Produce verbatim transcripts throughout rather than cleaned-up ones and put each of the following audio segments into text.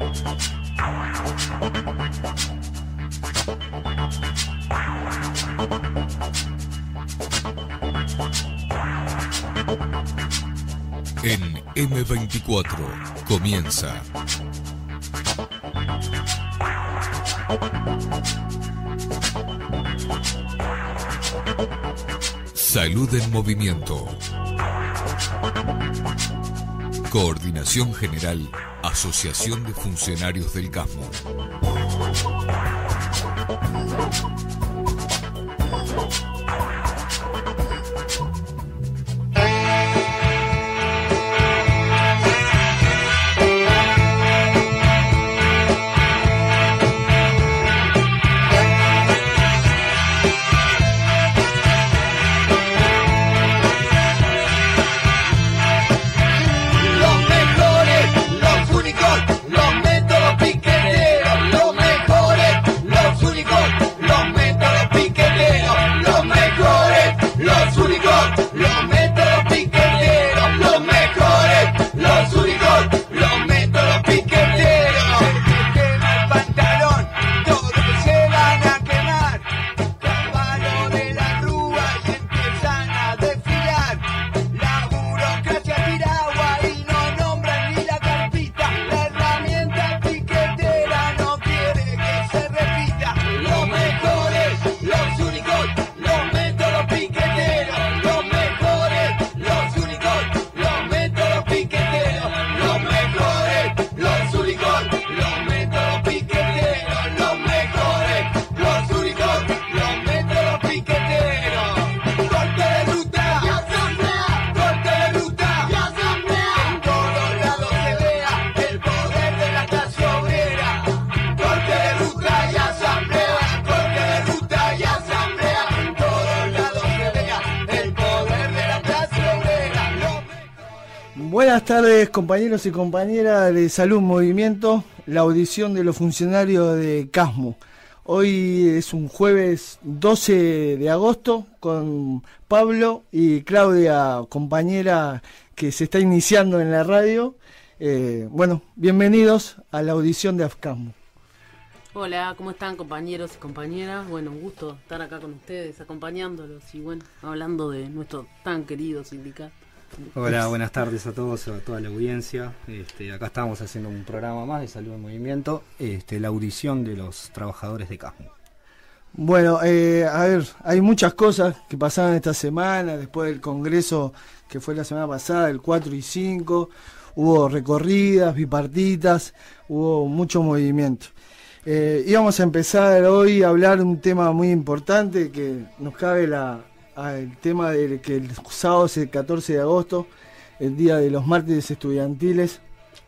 En eme veinticuatro comienza Salud en Movimiento. Coordinación General, Asociación de Funcionarios del Casmo. Buenas tardes, compañeros y compañeras de Salud Movimiento, la audición de los funcionarios de Casmo. Hoy es un jueves doce de agosto con Pablo y Claudia, compañera que se está iniciando en la radio. Eh, bueno, bienvenidos a la audición de Casmo. Hola, ¿cómo están, compañeros y compañeras? Bueno, un gusto estar acá con ustedes, acompañándolos y bueno, hablando de nuestro tan querido sindicato. Hola, buenas tardes a todos, a toda la audiencia. Este, acá estamos haciendo un programa más de Salud en Movimiento, este, la audición de los trabajadores de Casmo. Bueno, eh, a ver, hay muchas cosas que pasaron esta semana, después del congreso que fue la semana pasada, el cuatro y cinco, hubo recorridas, bipartitas, hubo mucho movimiento. Eh, íbamos a empezar hoy a hablar de un tema muy importante que nos cabe la... el tema de que el sábado es el catorce de agosto, el día de los mártires estudiantiles,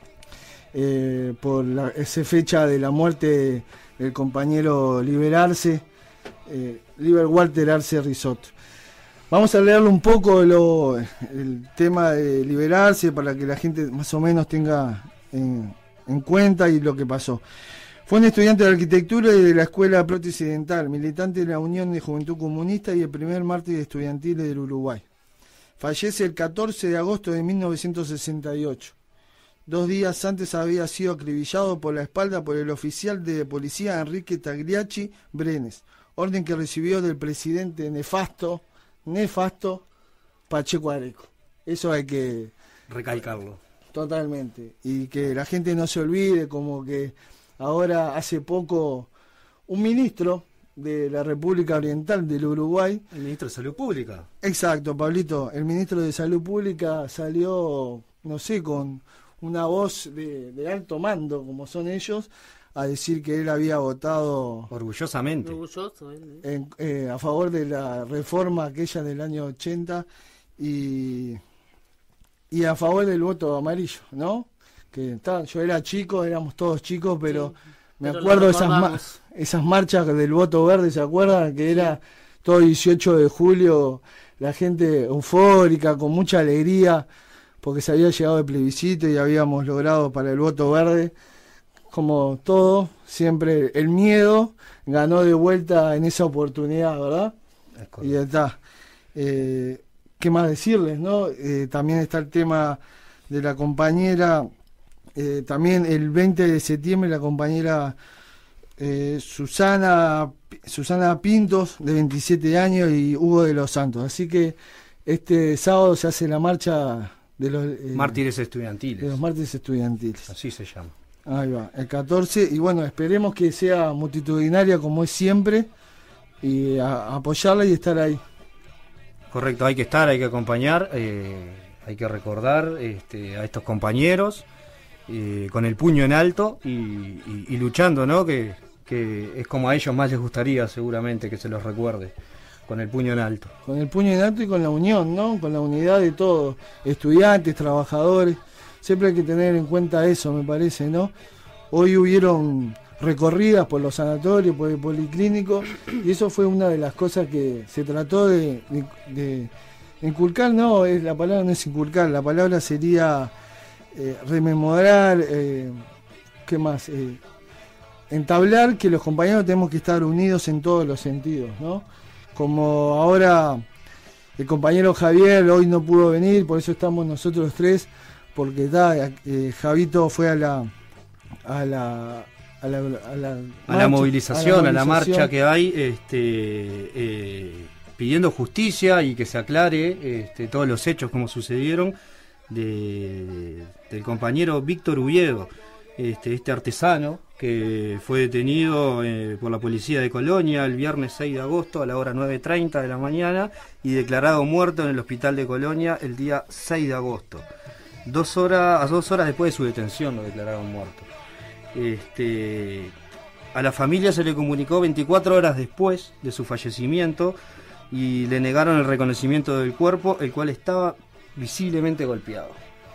eh, por la, esa fecha de la muerte de, del compañero Liber Arce, eh, Liber Walter Arce Risotto. Vamos a leerle un poco lo, el tema de Liber Arce para que la gente más o menos tenga en, en cuenta y lo que pasó. Fue un estudiante de arquitectura y de la Escuela Prótesis Dental, militante de la Unión de Juventud Comunista y el primer mártir estudiantil del Uruguay. Fallece el catorce de agosto de mil novecientos sesenta y ocho. Dos días antes había sido acribillado por la espalda por el oficial de policía Enrique Tagliacci Brenes, orden que recibió del presidente nefasto, nefasto Pacheco Areco. Eso hay que recalcarlo. Totalmente. Y que la gente no se olvide, como que ahora, hace poco, un ministro de la República Oriental del Uruguay... El ministro de Salud Pública. Exacto, Pablito. El ministro de Salud Pública salió, no sé, con una voz de, de alto mando, como son ellos, a decir que él había votado... Orgullosamente. Orgulloso, él, ¿eh? en, eh, a favor de la reforma aquella del año ochenta y, y a favor del voto amarillo, ¿no? Que está, yo era chico, éramos todos chicos, pero sí, me pero acuerdo de esas, ma esas marchas del voto verde, ¿se acuerdan? Que era todo dieciocho de julio, la gente eufórica, con mucha alegría, porque se había llegado el plebiscito y habíamos logrado para el voto verde. Como todo, siempre el miedo ganó de vuelta en esa oportunidad, ¿verdad? Y ya está. Eh, ¿Qué más decirles, no? Eh, también está el tema de la compañera Eh, también el veinte de septiembre la compañera eh, Susana Susana Pintos, de veintisiete años, y Hugo de los Santos. Así que este sábado se hace la marcha de los eh, mártires estudiantiles. De los mártires estudiantiles. Así se llama. Ahí va, el catorce, y bueno, esperemos que sea multitudinaria como es siempre, y a, a apoyarla y estar ahí. Correcto, hay que estar, hay que acompañar, eh, hay que recordar este, a estos compañeros eh, con el puño en alto y, y, y luchando, ¿no? Que, que es como a ellos más les gustaría seguramente que se los recuerde, con el puño en alto. Con el puño en alto y con la unión, ¿no? Con la unidad de todos, estudiantes, trabajadores. Siempre hay que tener en cuenta eso, me parece, ¿no? Hoy hubieron recorridas por los sanatorios, por el policlínico, y eso fue una de las cosas que se trató de, de, de inculcar. No, es, la palabra no es inculcar, la palabra sería eh, rememorar, eh, ¿qué más? Eh, entablar que los compañeros tenemos que estar unidos en todos los sentidos, ¿no? Como ahora el compañero Javier hoy no pudo venir, por eso estamos nosotros tres, porque da, eh, Javito fue a la a la a la, a la, a la, marcha, movilización, a la, a la marcha que hay, este, eh, pidiendo justicia y que se aclare este, todos los hechos como sucedieron de, del compañero Víctor Ubiedo, este, este artesano que fue detenido eh, por la policía de Colonia el viernes seis de agosto a la hora nueve treinta de la mañana y declarado muerto en el hospital de Colonia el día seis de agosto. Dos horas, a dos horas después de su detención lo declararon muerto. Este, a la familia se le comunicó veinticuatro horas después de su fallecimiento y le negaron el reconocimiento del cuerpo, el cual estaba visiblemente golpeado.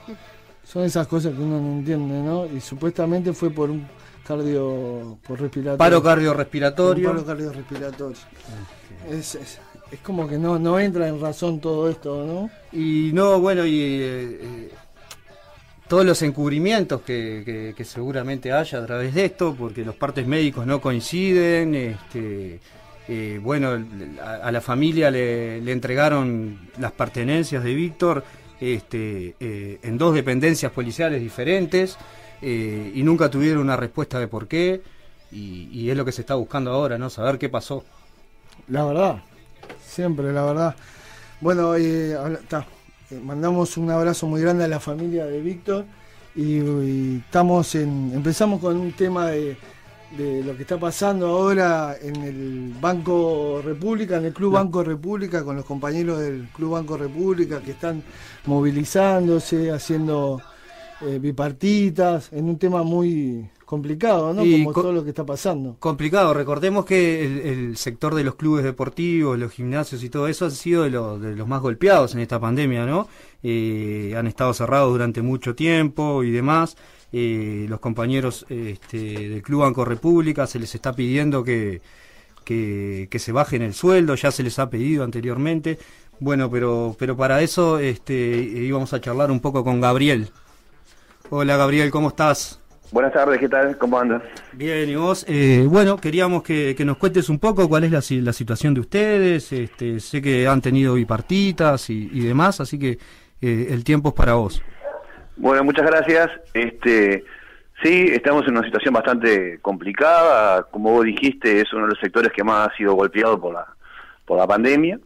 Son esas cosas que uno no entiende, ¿no? Y supuestamente fue por un cardio por respiratorio. Paro cardiorrespiratorio. Paro cardiorrespiratorio. Okay. Es, es, es como que no, no entra en razón todo esto, ¿no? Y no, bueno, y eh, eh, todos los encubrimientos que, que, que seguramente haya a través de esto, porque los partes médicos no coinciden, este, eh, bueno, a, a la familia le, le entregaron las pertenencias de Víctor este, eh, en dos dependencias policiales diferentes, eh, y nunca tuvieron una respuesta de por qué, y, y es lo que se está buscando ahora, ¿no? Saber qué pasó. La verdad, siempre, la verdad. Bueno, eh, está. Eh, mandamos un abrazo muy grande a la familia de Víctor y, y estamos en, empezamos con un tema de, de lo que está pasando ahora en el Banco República, en el Club Banco República, con los compañeros del Club Banco República que están movilizándose, haciendo eh, bipartitas, en un tema muy complicado, ¿no? Y como todo lo que está pasando. Complicado, recordemos que el, el sector de los clubes deportivos, los gimnasios y todo eso han sido de, lo, de los más golpeados en esta pandemia, ¿no? Eh, han estado cerrados durante mucho tiempo y demás. Eh, los compañeros este, del Club Banco República se les está pidiendo que, que, que se bajen el sueldo, ya se les ha pedido anteriormente. Bueno, pero, pero para eso este, íbamos a charlar un poco con Gabriel. Hola Gabriel, ¿cómo estás? Buenas tardes, ¿qué tal? ¿Cómo andas? Bien, ¿y vos? Eh, bueno, queríamos que, que nos cuentes un poco cuál es la, la situación de ustedes. Este, sé que han tenido bipartitas y, y demás, así que eh, el tiempo es para vos. Bueno, muchas gracias. Este, sí, estamos en una situación bastante complicada. Como vos dijiste, es uno de los sectores que más ha sido golpeado por la, por la pandemia.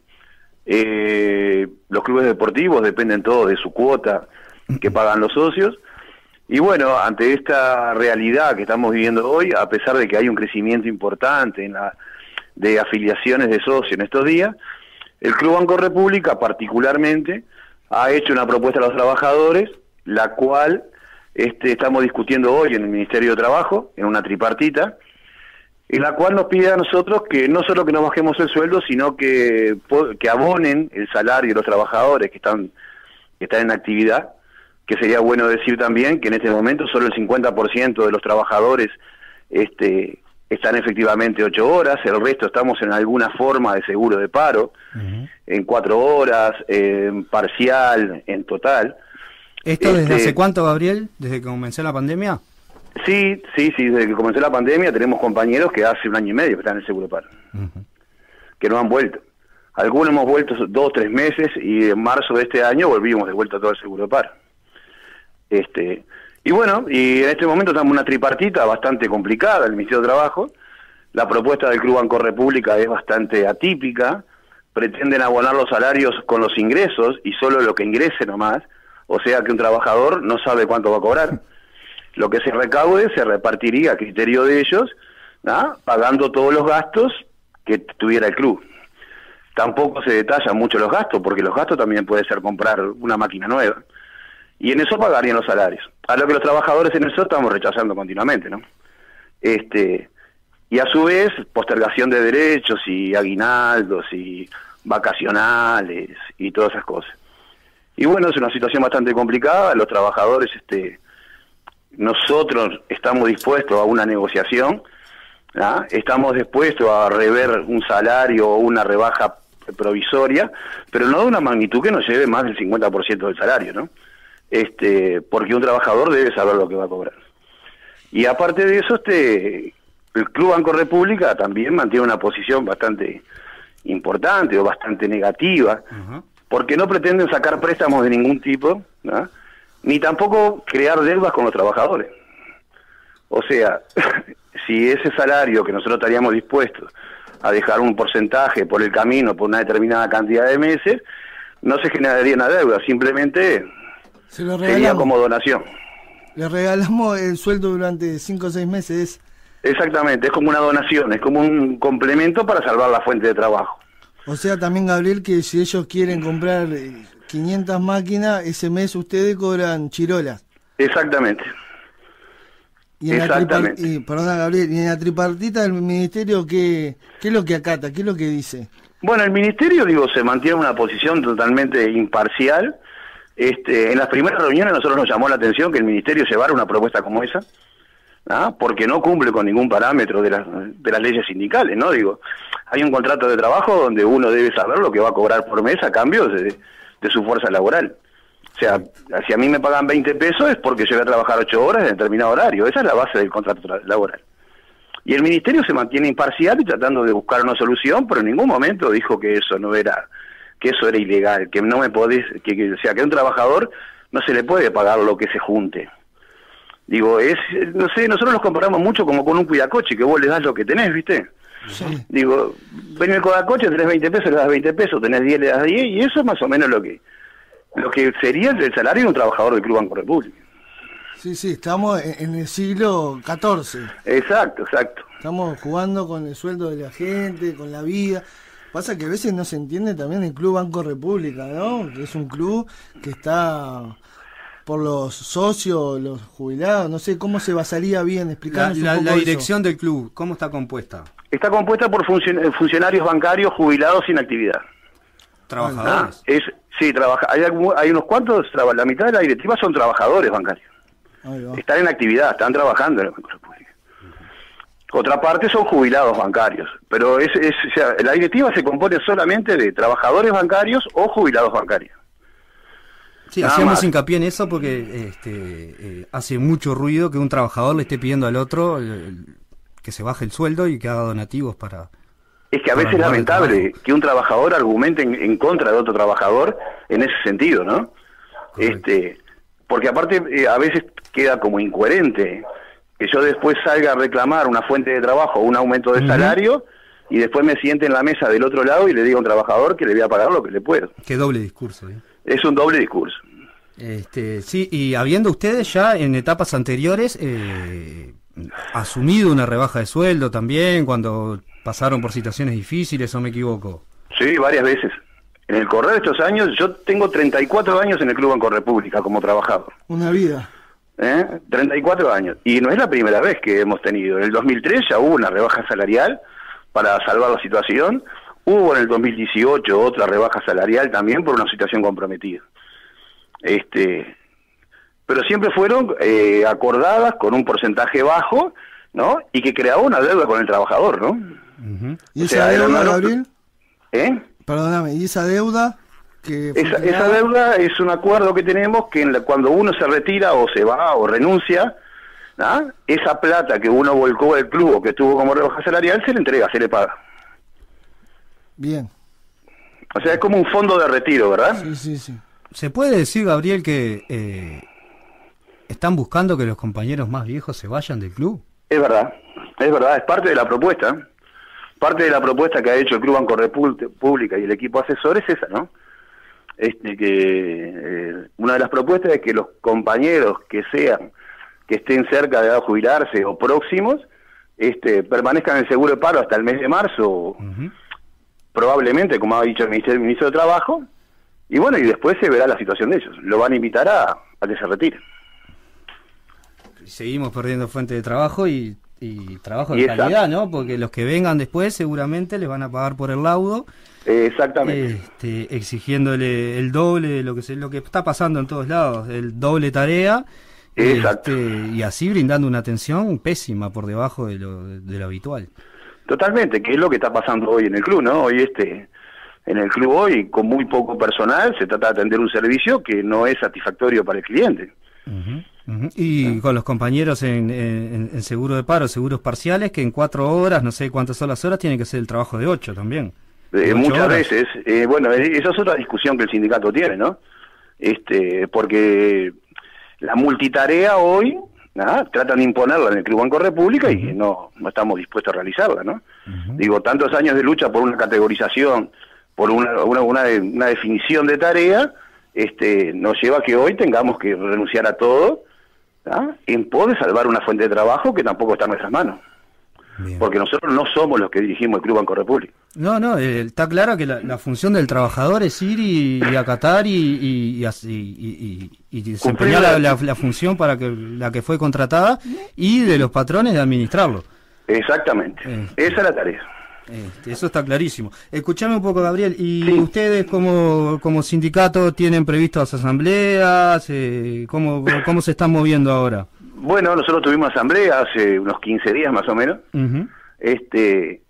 Eh, los clubes deportivos dependen todos de su cuota que pagan los socios. Y bueno, ante esta realidad que estamos viviendo hoy, a pesar de que hay un crecimiento importante en la de afiliaciones de socios en estos días, el Club Banco República particularmente ha hecho una propuesta a los trabajadores, la cual este, estamos discutiendo hoy en el Ministerio de Trabajo, en una tripartita, en la cual nos pide a nosotros que no solo que nos bajemos el sueldo, sino que, que abonen el salario de los trabajadores que están, que están en actividad, que sería bueno decir también que en este momento solo el cincuenta por ciento de los trabajadores este, están efectivamente ocho horas, el resto estamos en alguna forma de seguro de paro, uh-huh. en cuatro horas, en parcial, en total. ¿Esto desde este, hace cuánto, Gabriel? ¿Desde que comenzó la pandemia? Sí, sí, sí, desde que comenzó la pandemia tenemos compañeros que hace un año y medio que están en el seguro de paro, uh-huh. que no han vuelto. Algunos hemos vuelto dos, tres meses y en marzo de este año volvimos de vuelta a todo el seguro de paro. Este, Y bueno, y en este momento estamos en una tripartita bastante complicada, el Ministerio de Trabajo. La propuesta del Club Banco República es bastante atípica, pretenden abonar los salarios con los ingresos y solo lo que ingrese nomás, o sea que un trabajador no sabe cuánto va a cobrar. Lo que se recaude se repartiría a criterio de ellos, ¿no? Pagando todos los gastos que tuviera el club. Tampoco se detallan mucho los gastos, porque los gastos también puede ser comprar una máquina nueva. Y en eso pagarían los salarios. A lo que los trabajadores en eso estamos rechazando continuamente, ¿no? Este, y a su vez, postergación de derechos y aguinaldos y vacacionales y todas esas cosas. Y bueno, es una situación bastante complicada. Los trabajadores, este, nosotros estamos dispuestos a una negociación, ¿ah? Estamos dispuestos a rever un salario o una rebaja provisoria, pero no de una magnitud que nos lleve más del cincuenta por ciento del salario, ¿no? Este, porque un trabajador debe saber lo que va a cobrar. Y aparte de eso, este, el Club Banco República también mantiene una posición bastante importante o bastante negativa, uh-huh. porque no pretenden sacar préstamos de ningún tipo, ¿no? Ni tampoco crear deudas con los trabajadores. O sea, si ese salario que nosotros estaríamos dispuestos a dejar un porcentaje por el camino por una determinada cantidad de meses, no se generaría una deuda, simplemente se lo sería como donación. Le regalamos el sueldo durante cinco o seis meses. Exactamente, es como una donación, es como un complemento para salvar la fuente de trabajo. O sea, también, Gabriel, que si ellos quieren comprar quinientas máquinas, ese mes ustedes cobran chirolas. Exactamente. Y en Exactamente. La tripar... y, perdona, Gabriel, y en la tripartita del Ministerio, ¿qué, ¿qué es lo que acata? ¿Qué es lo que dice? Bueno, el Ministerio, digo, se mantiene en una posición totalmente imparcial. Este, en las primeras reuniones nosotros nos llamó la atención que el Ministerio llevara una propuesta como esa, ¿ah? Porque no cumple con ningún parámetro de, la, de las leyes sindicales, ¿no? Digo, hay un contrato de trabajo donde uno debe saber lo que va a cobrar por mes a cambio de, de su fuerza laboral. O sea, si a mí me pagan veinte pesos es porque yo voy a trabajar ocho horas en determinado horario. Esa es la base del contrato laboral. Y el Ministerio se mantiene imparcial y tratando de buscar una solución, pero en ningún momento dijo que eso no era, que eso era ilegal, que no me podés, que, que, o sea, que a un trabajador no se le puede pagar lo que se junte. Digo, es, no sé, nosotros nos comparamos mucho como con un cuidacoche, que vos le das lo que tenés, ¿viste? Sí. Digo, ven el cuidacoche, tenés veinte pesos, le das veinte pesos, tenés diez, le das diez, y eso es más o menos lo que lo que sería el salario de un trabajador del Club Banco República. Sí, sí, estamos en el siglo catorce. Exacto, exacto. Estamos jugando con el sueldo de la gente, con la vida. Pasa que a veces no se entiende también el Club Banco República, ¿no? Que es un club que está por los socios, los jubilados, no sé cómo se basaría bien, explicarnos la, la, un poco la dirección eso. del club, ¿cómo está compuesta? Está compuesta por funcion- funcionarios bancarios jubilados sin actividad. ¿Trabajadores? Ah, es, sí, trabaja, hay, hay unos cuantos, la mitad de la directiva son trabajadores bancarios. Están en actividad, están trabajando en el Banco República. Otra parte son jubilados bancarios, pero es, es, o sea, la directiva se compone solamente de trabajadores bancarios o jubilados bancarios. Sí, Nada hacemos más. hincapié en eso porque este, eh, hace mucho ruido que un trabajador le esté pidiendo al otro eh, que se baje el sueldo y que haga donativos para... Es que a veces es lamentable que un trabajador argumente en, en contra de otro trabajador en ese sentido, ¿no? Correcto. Este, porque aparte eh, a veces queda como incoherente que yo después salga a reclamar una fuente de trabajo o un aumento de uh-huh. salario y después me siente en la mesa del otro lado y le diga a un trabajador que le voy a pagar lo que le puedo. Qué doble discurso, ¿eh? Es un doble discurso. Este, sí, y habiendo ustedes ya en etapas anteriores eh, asumido una rebaja de sueldo también cuando pasaron por situaciones difíciles, ¿o me equivoco? Sí, varias veces. En el correr de estos años, yo tengo treinta y cuatro años en el Club Banco República como trabajador. Una vida. ¿Eh? treinta y cuatro años. Y no es la primera vez que hemos tenido. En el dos mil tres ya hubo una rebaja salarial para salvar la situación. Hubo en el dos mil dieciocho otra rebaja salarial también por una situación comprometida. Este, pero siempre fueron eh, acordadas con un porcentaje bajo, ¿no? Y que creaba una deuda con el trabajador, ¿no? Uh-huh. ¿Y esa sea, deuda, Gabriel? ¿Eh? Perdóname, ¿y esa deuda? Que esa, esa deuda es un acuerdo que tenemos que en la, cuando uno se retira o se va o renuncia, ¿no? Esa plata que uno volcó del club o que tuvo como rebaja salarial se le entrega, se le paga. Bien. O sea, es como un fondo de retiro, ¿verdad? Sí, sí, sí. ¿Se puede decir, Gabriel, que eh, ¿Están buscando que los compañeros más viejos se vayan del club? Es verdad, es verdad, es parte de la propuesta. Parte de la propuesta que ha hecho el Club Banco República y el equipo asesor es esa, ¿no? Este, que eh, una de las propuestas es que los compañeros que sean, que estén cerca de edad de jubilarse o próximos, este, permanezcan en el seguro de paro hasta el mes de marzo, uh-huh. probablemente, como ha dicho el Ministerio, el Ministro de Trabajo, y bueno, y después se verá la situación de ellos. Lo van a invitar a, a que se retiren. Seguimos perdiendo fuente de trabajo y... Y trabajo de calidad, ¿no? Porque los que vengan después seguramente les van a pagar por el laudo. Exactamente. Este, exigiéndole el doble de lo que se, lo que está pasando en todos lados, el doble tarea. Exacto. Este, y así brindando una atención pésima por debajo de lo, de lo habitual. Totalmente, que es lo que está pasando hoy en el club, ¿no? Hoy este, en el club hoy, con muy poco personal, se trata de atender un servicio que no es satisfactorio para el cliente. Uh-huh. Uh-huh. Y con los compañeros en, en, en seguro de paro, seguros parciales, que en cuatro horas, no sé cuántas son las horas, tiene que ser el trabajo de ocho también. Eh, muchas horas. veces, eh, bueno, esa es otra discusión que el sindicato tiene, ¿no? Este, porque la multitarea hoy, ¿no? Tratan de imponerla en el Club Banco República uh-huh. y no, no estamos dispuestos a realizarla, ¿no? Uh-huh. Digo, tantos años de lucha por una categorización, por una, una, una, una definición de tarea, este, nos lleva a que hoy tengamos que renunciar a todo, ¿ah? En pos de salvar una fuente de trabajo que tampoco está en nuestras manos. Bien. Porque nosotros no somos los que dirigimos el Club Banco República. No, no, eh, está claro que la, la función del trabajador es ir y, y acatar y, y, y, y, y, y desempeñar la, la, la función para que la que fue contratada y de los patrones de administrarlo. Exactamente, eh, esa es la tarea. Este, eso está clarísimo. Escuchame un poco, Gabriel, ¿y sí. ustedes como, como sindicato tienen previstas asambleas? Eh, ¿cómo, ¿Cómo se están moviendo ahora? Bueno, nosotros tuvimos asamblea hace unos quince días más o menos, uh-huh. este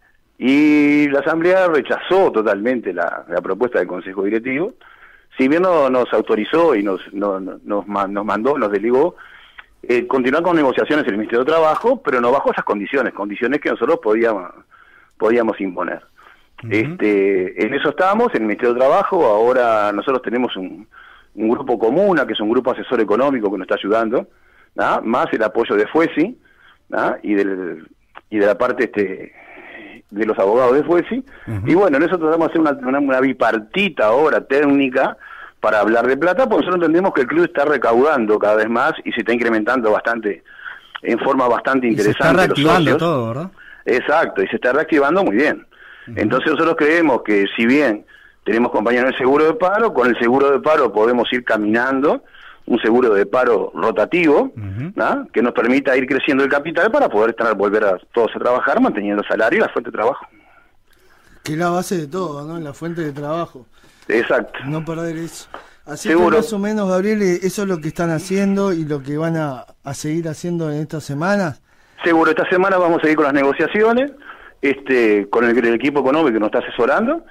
y la asamblea rechazó totalmente la, la propuesta del Consejo Directivo, si bien no, nos autorizó y nos, no, nos, nos mandó, nos delegó, eh, continuar con negociaciones en el Ministerio de Trabajo, pero no bajo esas condiciones, condiciones que nosotros podíamos... podíamos imponer. Uh-huh. Este, en eso estamos, en el Ministerio de Trabajo. Ahora nosotros tenemos un, un grupo común, que es un grupo asesor económico que nos está ayudando, ¿no? Más el apoyo de FUESI, ¿no? y del y de la parte este de los abogados de FUESI. Uh-huh. Y bueno, en eso tratamos de hacer una, una, una bipartita ahora técnica para hablar de plata, porque nosotros entendemos que el club está recaudando cada vez más y se está incrementando bastante, en forma bastante interesante. Y se está reactivando todo, ¿verdad? Exacto, y se está reactivando muy bien. Uh-huh. Entonces nosotros creemos que si bien tenemos compañeros en el seguro de paro, con el seguro de paro podemos ir caminando, un seguro de paro rotativo, uh-huh. ¿no? Que nos permita ir creciendo el capital para poder estar, volver a todos a trabajar, manteniendo el salario y la fuente de trabajo. Que es la base de todo, ¿no? La fuente de trabajo. Exacto. No perder eso. Así Seguro. que más o menos, Gabriel, eso es lo que están haciendo y lo que van a, a seguir haciendo en estas semanas. Seguro, esta semana vamos a seguir con las negociaciones, este, con el, el equipo económico que nos está asesorando,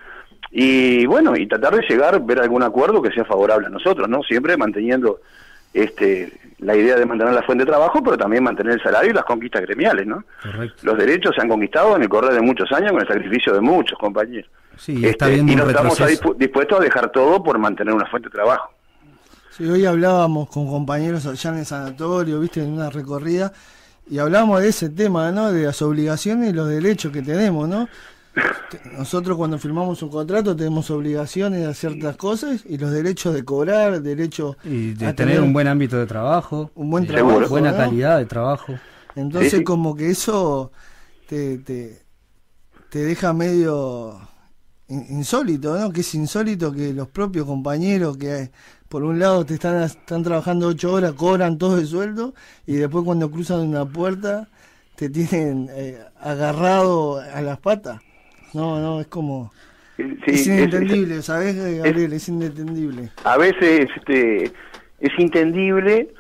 y bueno, y tratar de llegar, ver algún acuerdo que sea favorable a nosotros, ¿no? Siempre manteniendo este la idea de mantener la fuente de trabajo, pero también mantener el salario y las conquistas gremiales, ¿no? Correcto. Los derechos se han conquistado en el correr de muchos años con el sacrificio de muchos compañeros. Sí, este, está viendo y un nos estamos retroceso. dispuestos a dejar todo por mantener una fuente de trabajo. Sí, hoy hablábamos con compañeros allá en el sanatorio, viste, en una recorrida, y hablábamos de ese tema, ¿no? De las obligaciones y los derechos que tenemos, ¿no? Nosotros cuando firmamos un contrato tenemos obligaciones de hacer ciertas cosas y los derechos de cobrar, derecho y de a tener, tener un buen ámbito de trabajo, un buen trabajo, buena ¿no? calidad de trabajo. Entonces sí. como que eso te, te, te deja medio insólito, ¿no? Que es insólito que los propios compañeros que por un lado te están están trabajando ocho horas, cobran todo el sueldo y después cuando cruzan una puerta te tienen eh, agarrado a las patas. No, no, es como... Sí, es inentendible, es, ¿sabes, Gabriel? Es, es inentendible. A veces este, es entendible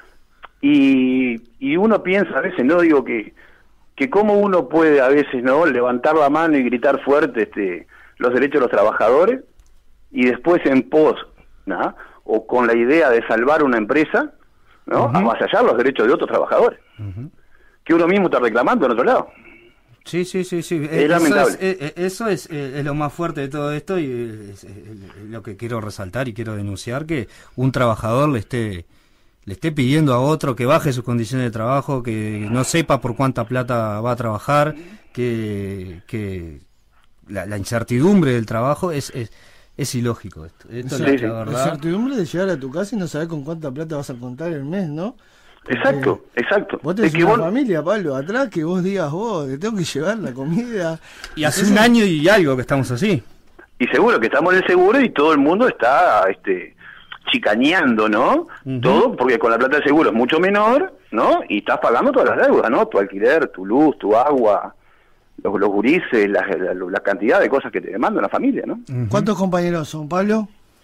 y, y uno piensa, a veces, no digo que, que cómo uno puede a veces no levantar la mano y gritar fuerte este, los derechos de los trabajadores y después en pos, ¿no? O con la idea de salvar una empresa, ¿no? Uh-huh. Avasallar los derechos de otros trabajadores. Uh-huh. Que uno mismo está reclamando en otro lado. Sí, sí, sí, sí. Es eso lamentable. Es, es, eso es, es lo más fuerte de todo esto y es, es lo que quiero resaltar y quiero denunciar, que un trabajador le esté le esté pidiendo a otro que baje sus condiciones de trabajo, que no sepa por cuánta plata va a trabajar, que, que la, la incertidumbre del trabajo es, es, es ilógico esto. Esto Sí, es la la verdad. incertidumbre de llegar a tu casa y no saber con cuánta plata vas a contar el mes, ¿no? Porque Exacto, exacto. Vos tenés Es que una vos- familia, Pablo, atrás, que vos digas, vos, te tengo que llevar la comida. Y hace Eso- un año y algo que estamos así. Y seguro que estamos en el seguro y todo el mundo está este chicaneando, ¿no? Ujú. Todo, porque con la plata del seguro es mucho menor, ¿no? Y estás pagando todas las deudas, ¿no? Tu alquiler, tu luz, tu agua, los, los gurises, la, la, la cantidad de cosas que te demanda una familia, ¿no? ¿Cuántos compañeros son, Pablo?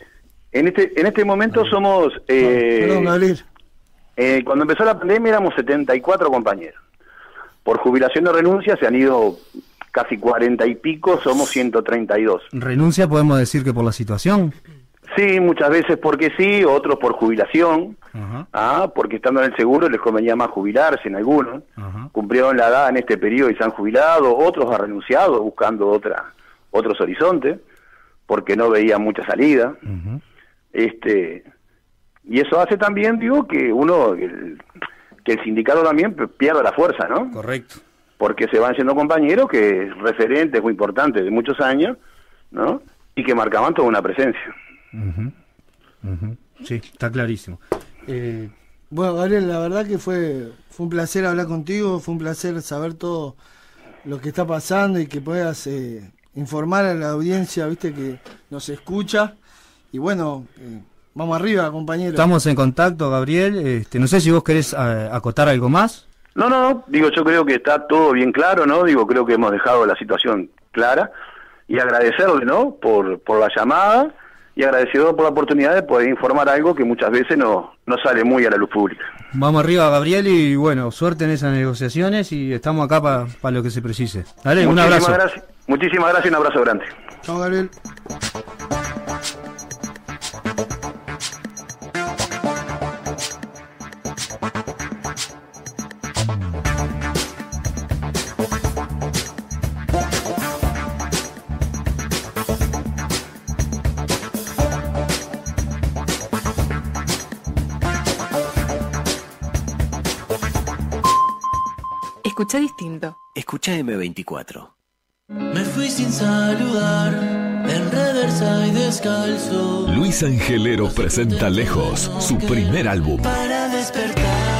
En este en este momento somos... eh, Perdón, Gabriel. eh, cuando empezó la pandemia éramos setenta y cuatro compañeros. Por jubilación o renuncia se han ido casi cuarenta y pico, somos ciento treinta y dos. Renuncia, podemos decir que por la situación. Sí, muchas veces porque sí, otros por jubilación, Ajá. ah, porque estando en el seguro les convenía más jubilarse en algunos, Ajá. cumplieron la edad en este periodo y se han jubilado, otros han renunciado buscando otra otros horizontes, porque no veían mucha salida, Ujú. este y eso hace también, digo, que uno, el- que el sindicato también pierda la fuerza, ¿no? Correcto. Porque se van siendo compañeros que referentes muy importantes de muchos años, ¿no? Y que marcaban toda una presencia. Ujú. Ujú. Sí, está clarísimo. Eh, Bueno, Gabriel, la verdad que fue, fue un placer hablar contigo, fue un placer saber todo lo que está pasando y que puedas eh, informar a la audiencia, viste, que nos escucha. Y bueno, eh, vamos arriba, compañero. estamos en contacto, Gabriel. Este, no sé si vos querés eh, acotar algo más. No, no, no, digo, yo creo que está todo bien claro, ¿no? Digo, creo que hemos dejado la situación clara y agradecerle, ¿no? Por, por la llamada y agradecido por la oportunidad de poder informar algo que muchas veces no, no sale muy a la luz pública. Vamos arriba, Gabriel, y bueno, suerte en esas negociaciones y estamos acá para lo que se precise. Dale, un Muchísimas abrazo. gracias, muchísimas gracias y un abrazo grande. Chao, Gabriel. Escucha distinto. Escucha eme veinticuatro. Me fui sin saludar, en reversa y descalzo. Luis Angelero presenta Lejos, su primer álbum. Para despertar,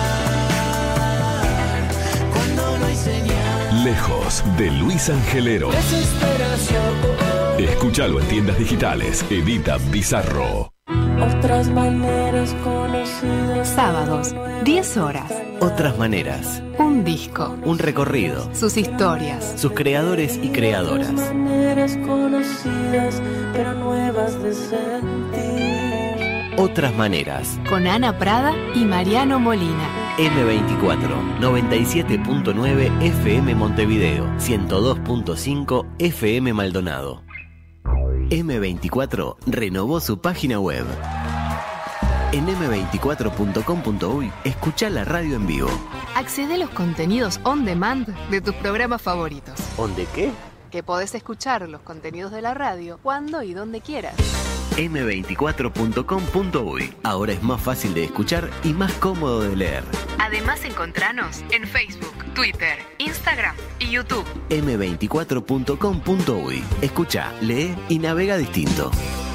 cuando no hay señal. Lejos, de Luis Angelero. Desesperación, Escúchalo en tiendas digitales. Edita Bizarro. otras maneras conocidas. Sábados, diez horas. Otras maneras. Un disco. Un recorrido. Sus historias. Sus creadores y creadoras. Maneras conocidas, pero nuevas de sentir. Otras maneras. Con Ana Prada y Mariano Molina. eme veinticuatro, noventa y siete punto nueve F M Montevideo, ciento dos punto cinco F M Maldonado. eme veinticuatro renovó su página web. En eme veinticuatro punto com punto uy escuchá la radio en vivo. Accede a los contenidos on demand de tus programas favoritos. ¿Dónde qué? Que podés escuchar los contenidos de la radio cuando y donde quieras. eme veinticuatro punto com punto uy. Ahora es más fácil de escuchar y más cómodo de leer. Además, encontranos en Facebook, Twitter, Instagram y YouTube. eme veinticuatro punto com punto uy. Escucha, lee y navega distinto.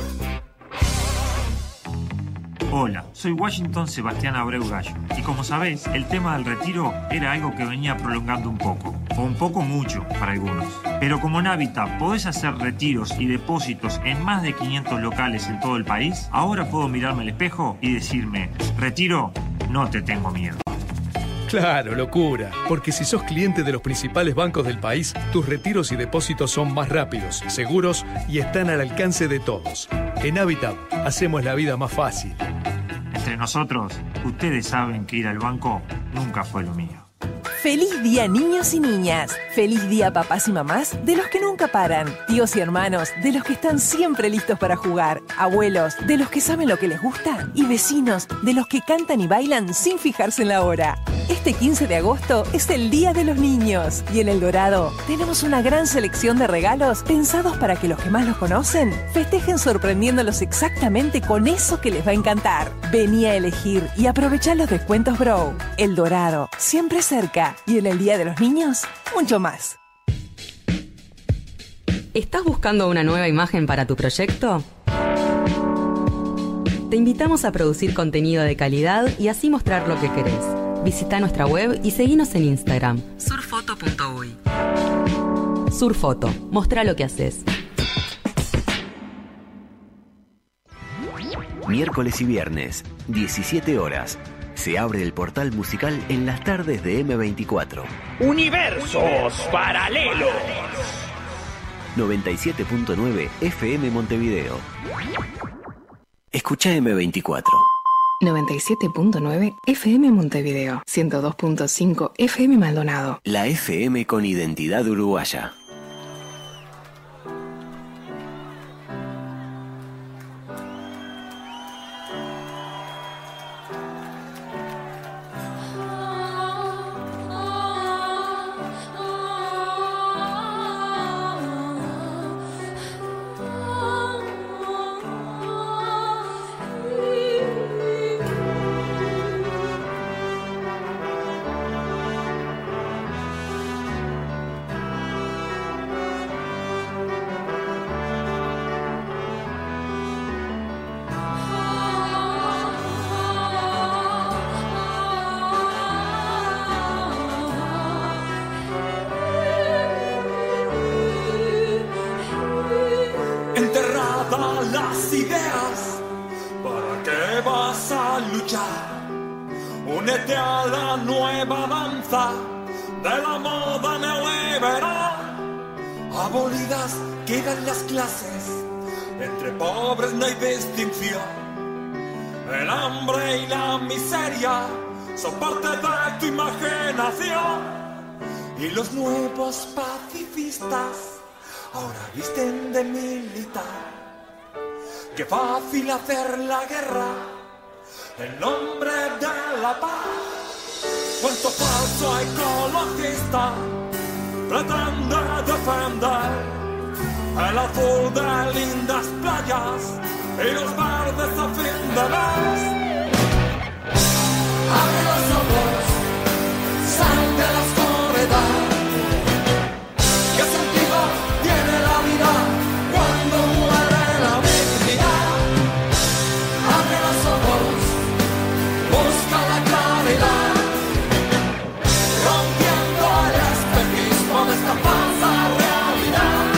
Hola, soy Washington Sebastián Abreu Gallo y como sabés, el tema del retiro era algo que venía prolongando un poco, o un poco mucho para algunos. Pero como en Habitat podés hacer retiros y depósitos en más de quinientos locales en todo el país, ahora puedo mirarme al espejo y decirme, retiro, no te tengo miedo. Claro, locura. Porque si sos cliente de los principales bancos del país, tus retiros y depósitos son más rápidos, seguros y están al alcance de todos. En Habitat hacemos la vida más fácil. Entre nosotros, ustedes saben que ir al banco nunca fue lo mío. ¡Feliz día, niños y niñas! ¡Feliz día, papás y mamás de los que nunca paran! Tíos y hermanos de los que están siempre listos para jugar. Abuelos de los que saben lo que les gusta. Y vecinos de los que cantan y bailan sin fijarse en la hora. Este quince de agosto es el Día de los Niños. Y en El Dorado tenemos una gran selección de regalos pensados para que los que más los conocen festejen sorprendiéndolos exactamente con eso que les va a encantar. Vení a elegir y aprovechá los descuentos Bro. El Dorado, siempre cerca. Y en el Día de los Niños, mucho más. ¿Estás buscando una nueva imagen para tu proyecto? Te invitamos a producir contenido de calidad y así mostrar lo que querés. Visita nuestra web y seguinos en Instagram, surfoto punto uy. Surfoto, mostrá lo que haces. Miércoles y viernes, diecisiete horas. Se abre el portal musical en las tardes de eme veinticuatro. Universos paralelos. noventa y siete punto nueve F M Montevideo. Escucha eme veinticuatro. noventa y siete punto nueve F M Montevideo. ciento dos punto cinco F M Maldonado. La F M con identidad uruguaya. Las ideas, ¿para qué vas a luchar? Únete a la nueva danza de la moda neoliberal. Abolidas quedan las clases, entre pobres no hay distinción. El hambre y la miseria son parte de tu imaginación. Y los nuevos pacifistas ahora visten de militar. Qué fácil hacer la guerra en nombre de la paz. Cuánto falso ecologista pretende defender el azul de lindas playas y los verdes a fin de mes. Abre los ojos, sal de la oscuridad. ¿Qué sentido tiene la vida cuando muere? Busca la claridad, rompiendo el espejismo de esta falsa realidad.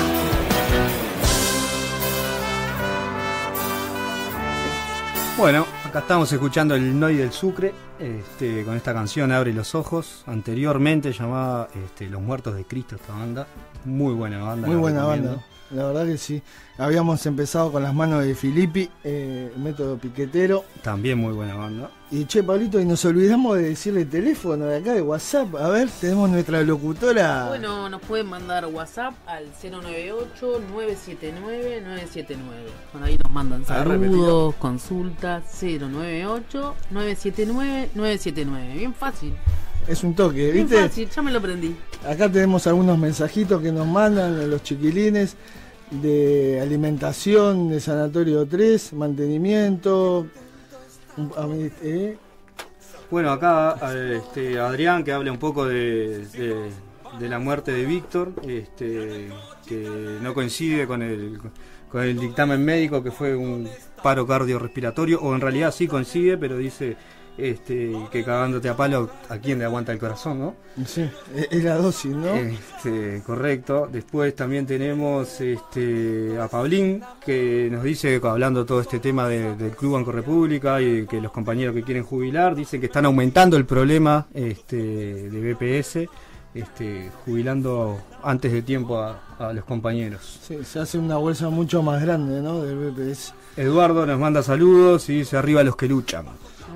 Bueno, acá estamos escuchando el Noi del Sucre, este, con esta canción Abre los Ojos, anteriormente llamada este, Los Muertos de Cristo, esta banda. Muy buena banda. Muy buena banda, la verdad que sí. Habíamos empezado con Las Manos de Filippi, eh, el método piquetero. También muy buena banda. Y che, Pablito, y nos olvidamos de decirle el teléfono de acá de WhatsApp. A ver, tenemos nuestra locutora. Bueno, nos pueden mandar WhatsApp al cero nueve ocho, nueve siete nueve, nueve siete nueve. Por ahí nos mandan saludos, consultas. cero nueve ocho, nueve siete nueve, nueve siete nueve. Bien fácil. Es un toque, Bien ¿viste? fácil, ya me lo aprendí. Acá tenemos algunos mensajitos que nos mandan los chiquilines de alimentación, de Sanatorio tres, mantenimiento. Eh. Bueno, acá este, Adrián, que habla un poco de, de, de la muerte de Víctor, este, que no coincide con el, con el dictamen médico, que fue un paro cardiorrespiratorio, o en realidad sí coincide, pero dice este, que cagándote a palo, ¿a quién le aguanta el corazón, no? Sí, es la dosis, ¿no? Este, correcto. Después también tenemos este, a Pablín, que nos dice, hablando todo este tema de, del Club Banco República y que los compañeros que quieren jubilar, dicen que están aumentando el problema este, de B P S, este, jubilando antes de tiempo a, a los compañeros. Sí, se hace una bolsa mucho más grande, ¿no? Del B P S. Eduardo nos manda saludos y dice arriba los que luchan. Nos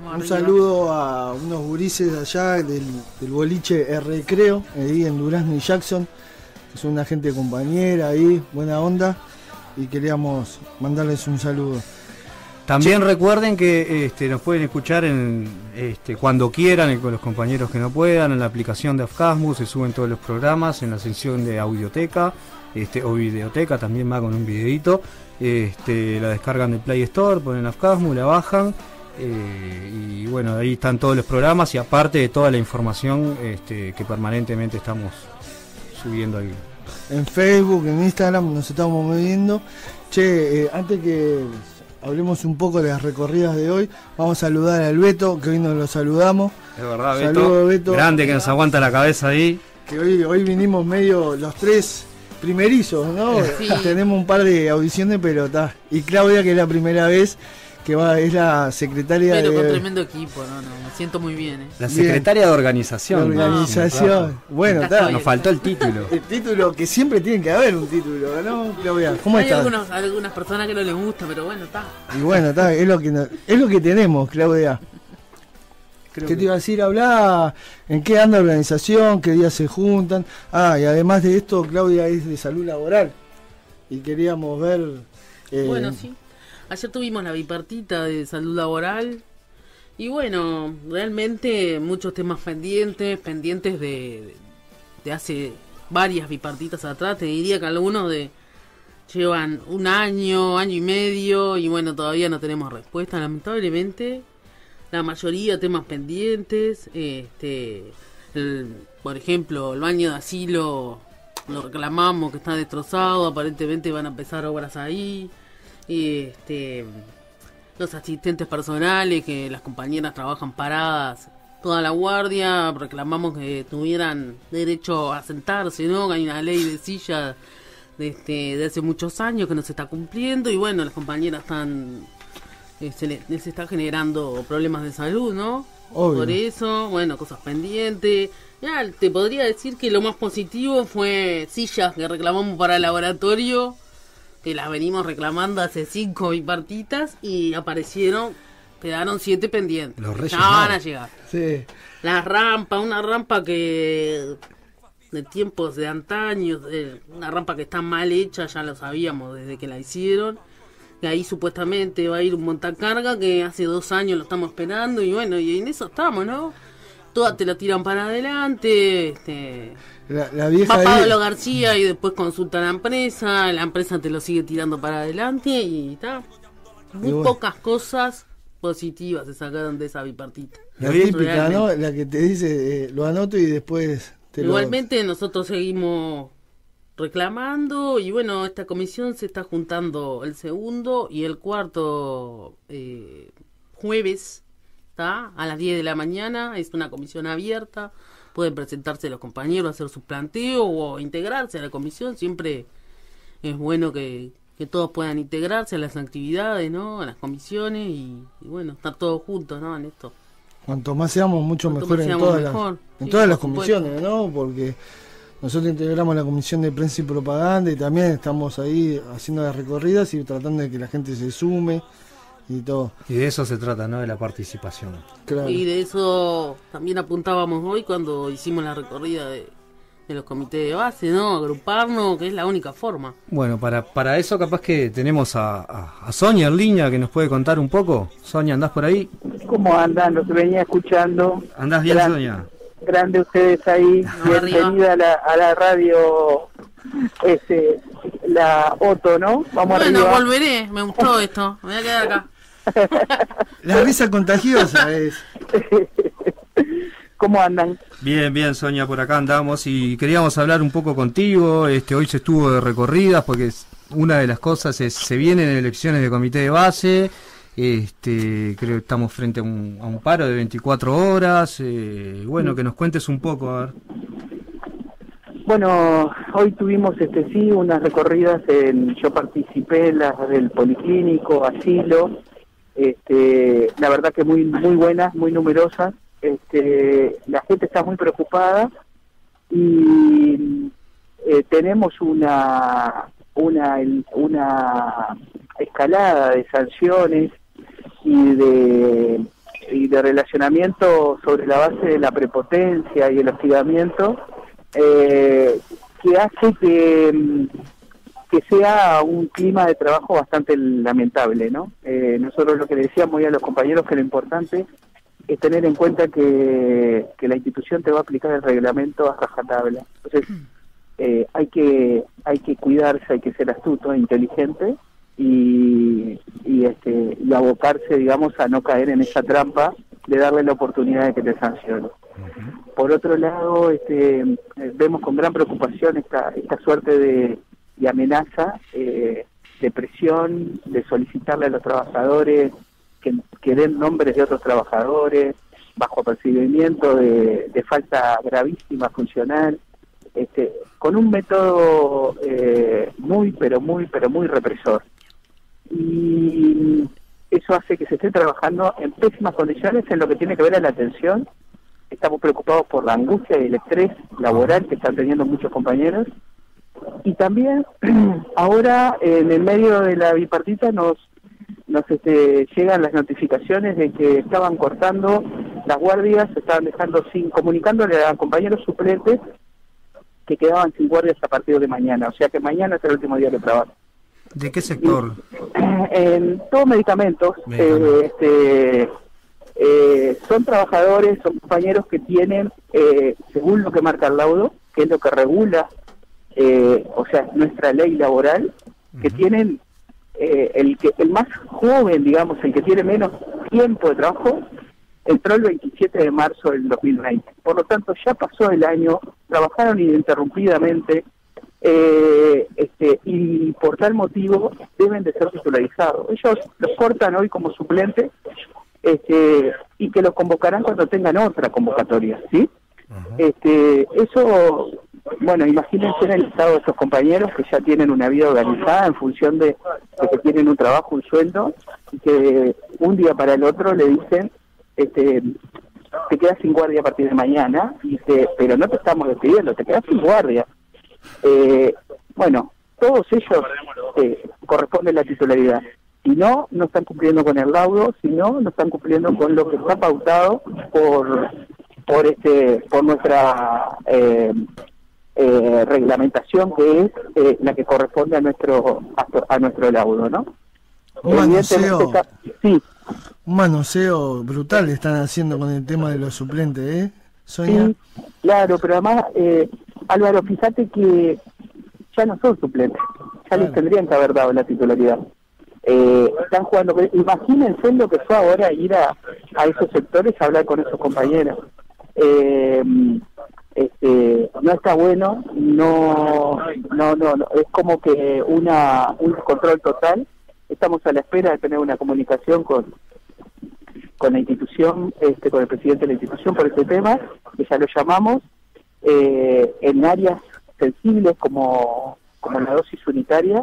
Vamos Un arriba. saludo a unos gurises allá del, del boliche El Recreo, ahí en Durazno y Jackson, que son una gente compañera ahí, buena onda, y queríamos mandarles un saludo. También recuerden que este, nos pueden escuchar en este, cuando quieran, con los compañeros que no puedan, en la aplicación de Afcasmus, se suben todos los programas, en la sección de audioteca este, o videoteca, también va con un videito, este, la descargan del Play Store, ponen Afcasmus, la bajan, eh, y bueno, ahí están todos los programas y aparte de toda la información este, que permanentemente estamos subiendo ahí. En Facebook, en Instagram nos estamos moviendo. Che, eh, antes que hablemos un poco de las recorridas de hoy, vamos a saludar al Beto, que hoy nos lo saludamos. Es verdad, Beto, Saludos, Beto. Grande que nos aguanta la cabeza ahí. Que hoy, hoy vinimos medio los tres primerizos, ¿no? Sí. Tenemos un par de audiciones, pero está. Y Claudia, que es la primera vez que va, es la secretaria Pero con de... tremendo equipo, no, no, me siento muy bien. ¿eh? La secretaria de organización. De organización. No, bueno, está. Nos faltó el título. El título, que siempre tiene que haber un título, ¿no, Claudia? ¿Cómo Hay estás? algunos, algunas personas que no les gusta, pero bueno, está. Y bueno, está, es lo que no- es lo que tenemos, Claudia. ¿Qué te iba a decir? Habla en qué anda la organización, qué días se juntan. Ah, y además de esto, Claudia es de salud laboral. Y queríamos ver... eh, Bueno, sí. Ayer tuvimos la bipartita de salud laboral. Y bueno, realmente muchos temas pendientes, pendientes de, de hace varias bipartitas atrás. Te diría que algunos de llevan un año, año y medio, y bueno, todavía no tenemos respuesta, lamentablemente. La mayoría temas pendientes, este, el- por ejemplo, el baño de asilo lo reclamamos, que está destrozado, aparentemente van a empezar obras ahí. Y este, los asistentes personales, que las compañeras trabajan paradas toda la guardia, reclamamos que tuvieran derecho a sentarse, ¿no? Hay una ley de silla de, este, de hace muchos años que no se está cumpliendo, y bueno, las compañeras están, eh, se les, les está generando problemas de salud, ¿no? Obvio. Por eso, bueno, cosas pendientes. Ya, te podría decir que lo más positivo fue sillas que reclamamos para el laboratorio, que las venimos reclamando hace cinco bipartitas y aparecieron, quedaron siete pendientes. Los Reyes ya van a Magos. llegar. Sí. La rampa, una rampa que de tiempos de antaño, de- una rampa que está mal hecha, ya lo sabíamos desde que la hicieron. Que ahí supuestamente va a ir un montacarga que hace dos años lo estamos esperando, y bueno, y en eso estamos, ¿no? Todas te la tiran para adelante, este, La, la vieja va ahí- Pablo García y después consulta a la empresa, la empresa te lo sigue tirando para adelante y está. Muy Y bueno. pocas cosas positivas se sacaron de esa bipartita. La típica, Realmente. ¿no? La que te dice, eh, lo anoto y después te lo... Igualmente nosotros seguimos reclamando, y bueno, esta comisión se está juntando el segundo y el cuarto eh, jueves, ¿tá? A las diez de la mañana. Es una comisión abierta, pueden presentarse los compañeros, hacer sus planteos o integrarse a la comisión. Siempre es bueno que, que todos puedan integrarse a las actividades, ¿no? A las comisiones, y, y bueno, estar todos juntos, ¿no? En esto. Cuanto más seamos, mucho Cuanto mejor más en seamos todas mejor. las, en Sí, todas por las supuesto. comisiones, ¿no? Porque nosotros integramos la comisión de prensa y propaganda y también estamos ahí haciendo las recorridas y tratando de que la gente se sume y todo. Y de eso se trata, ¿no? De la participación. Claro. Y de eso también apuntábamos hoy cuando hicimos la recorrida de, de los comités de base, ¿no? Agruparnos, que es la única forma. Bueno, para, para eso capaz que tenemos a, a, a Sonia en línea que nos puede contar un poco. Sonia, ¿andás por ahí? ¿Cómo andan? Los venía escuchando. ¿Andás bien, Gran- Sonia? Grande ustedes ahí. Bienvenida a la, a la radio, este, la Otto, ¿no? Vamos Bueno, arriba. volveré, me gustó esto, me voy a quedar acá. La risa contagiosa es. ¿Cómo andan? Bien, bien, Sonia, por acá andamos y queríamos hablar un poco contigo. Este, hoy se estuvo de recorridas porque es- una de las cosas es se vienen elecciones de comité de base. Este, creo que estamos frente a un, a un paro de veinticuatro horas. Eh, bueno, que nos cuentes un poco, a ver. Bueno, hoy tuvimos este sí unas recorridas, en, yo participé en las del Policlínico, Asilo, este, la verdad que muy muy buenas, muy numerosas, este, la gente está muy preocupada y eh, tenemos una una una escalada de sanciones y de y de relacionamiento sobre la base de la prepotencia y el hostigamiento, eh, que hace que, que sea un clima de trabajo bastante lamentable, ¿no? Eh, nosotros lo que le decíamos hoy a los compañeros que lo importante es tener en cuenta que, que la institución te va a aplicar el reglamento a rajatabla. Entonces, eh, hay que hay que cuidarse, hay que ser astuto e inteligente y, y, este, y abocarse, digamos, a no caer en esa trampa de darle la oportunidad de que te sancione. Por otro lado, este, vemos con gran preocupación esta, esta suerte de, de amenaza, eh, de presión, de solicitarle a los trabajadores que, que den nombres de otros trabajadores, bajo apercibimiento de, de falta gravísima funcional, este, con un método eh, muy, pero muy, pero muy represor. Y eso hace que se esté trabajando en pésimas condiciones en lo que tiene que ver a la atención. Estamos preocupados por la angustia y el estrés laboral que están teniendo muchos compañeros. Y también ahora en el medio de la bipartita nos nos este, llegan las notificaciones de que estaban cortando las guardias, se estaban dejando sin, comunicándole a compañeros suplentes que quedaban sin guardias a partir de mañana, o sea que mañana es el último día de trabajo. ¿De qué sector? En todos medicamentos, eh, este, eh, son trabajadores, son compañeros que tienen, eh, según lo que marca el laudo, que es lo que regula, eh, o sea, nuestra ley laboral, que uh-huh. tienen eh, el que el más joven, digamos, el que tiene menos tiempo de trabajo, entró el veintisiete de marzo del dos mil veinte. Por lo tanto, ya pasó el año, trabajaron ininterrumpidamente, eh, este, y por tal motivo deben de ser titularizados. Ellos los cortan hoy como suplentes, este, y que los convocarán cuando tengan otra convocatoria, ¿sí? Uh-huh. Este, eso, bueno, imagínense en el estado de esos compañeros que ya tienen una vida organizada en función de, de que tienen un trabajo, un sueldo, y que un día para el otro le dicen, este, te quedas sin guardia a partir de mañana, y te, pero no te estamos despidiendo, te quedas sin guardia. Eh, bueno, todos ellos eh, corresponden la titularidad. Si no, no están cumpliendo con el laudo, si no, no están cumpliendo con lo que está pautado por por este por nuestra eh, eh, reglamentación, que es eh, la que corresponde a nuestro a, a nuestro laudo, ¿no? Un manoseo, está, sí. un manoseo brutal están haciendo con el tema de los suplentes, ¿eh, Sonia? Sí, claro, pero además, eh, Álvaro, fíjate que ya no son suplentes, ya claro. les tendrían que haber dado la titularidad. Eh, están jugando, imagínense lo que fue ahora ir a, a esos sectores a hablar con esos compañeros. Eh, este, no está bueno, no, no, no, no, es como que una un control total. Estamos a la espera de tener una comunicación con con la institución, este, con el presidente de la institución por este tema, que ya lo llamamos, eh, en áreas sensibles como, como la dosis unitaria,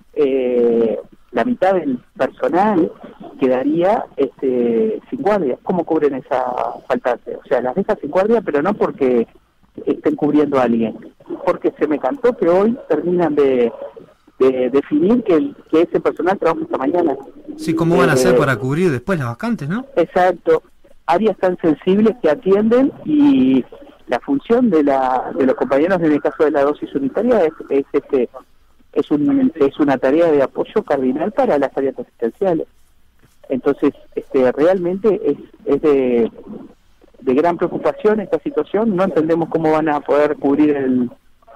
eh, la mitad del personal quedaría este, sin guardia. ¿Cómo cubren esa faltante? O sea, las dejan sin guardia, pero no porque estén cubriendo a alguien, porque se me cantó que hoy terminan de, de definir que, el, que ese personal trabaja esta mañana. Sí, ¿cómo van a hacer eh, para cubrir después las vacantes, no? Exacto. Áreas tan sensibles que atienden, y la función de la de los compañeros en el caso de la dosis unitaria es, es este es un es una tarea de apoyo cardinal para las áreas asistenciales. Entonces, este realmente es, es de, de gran preocupación esta situación. No entendemos cómo van a poder cubrir el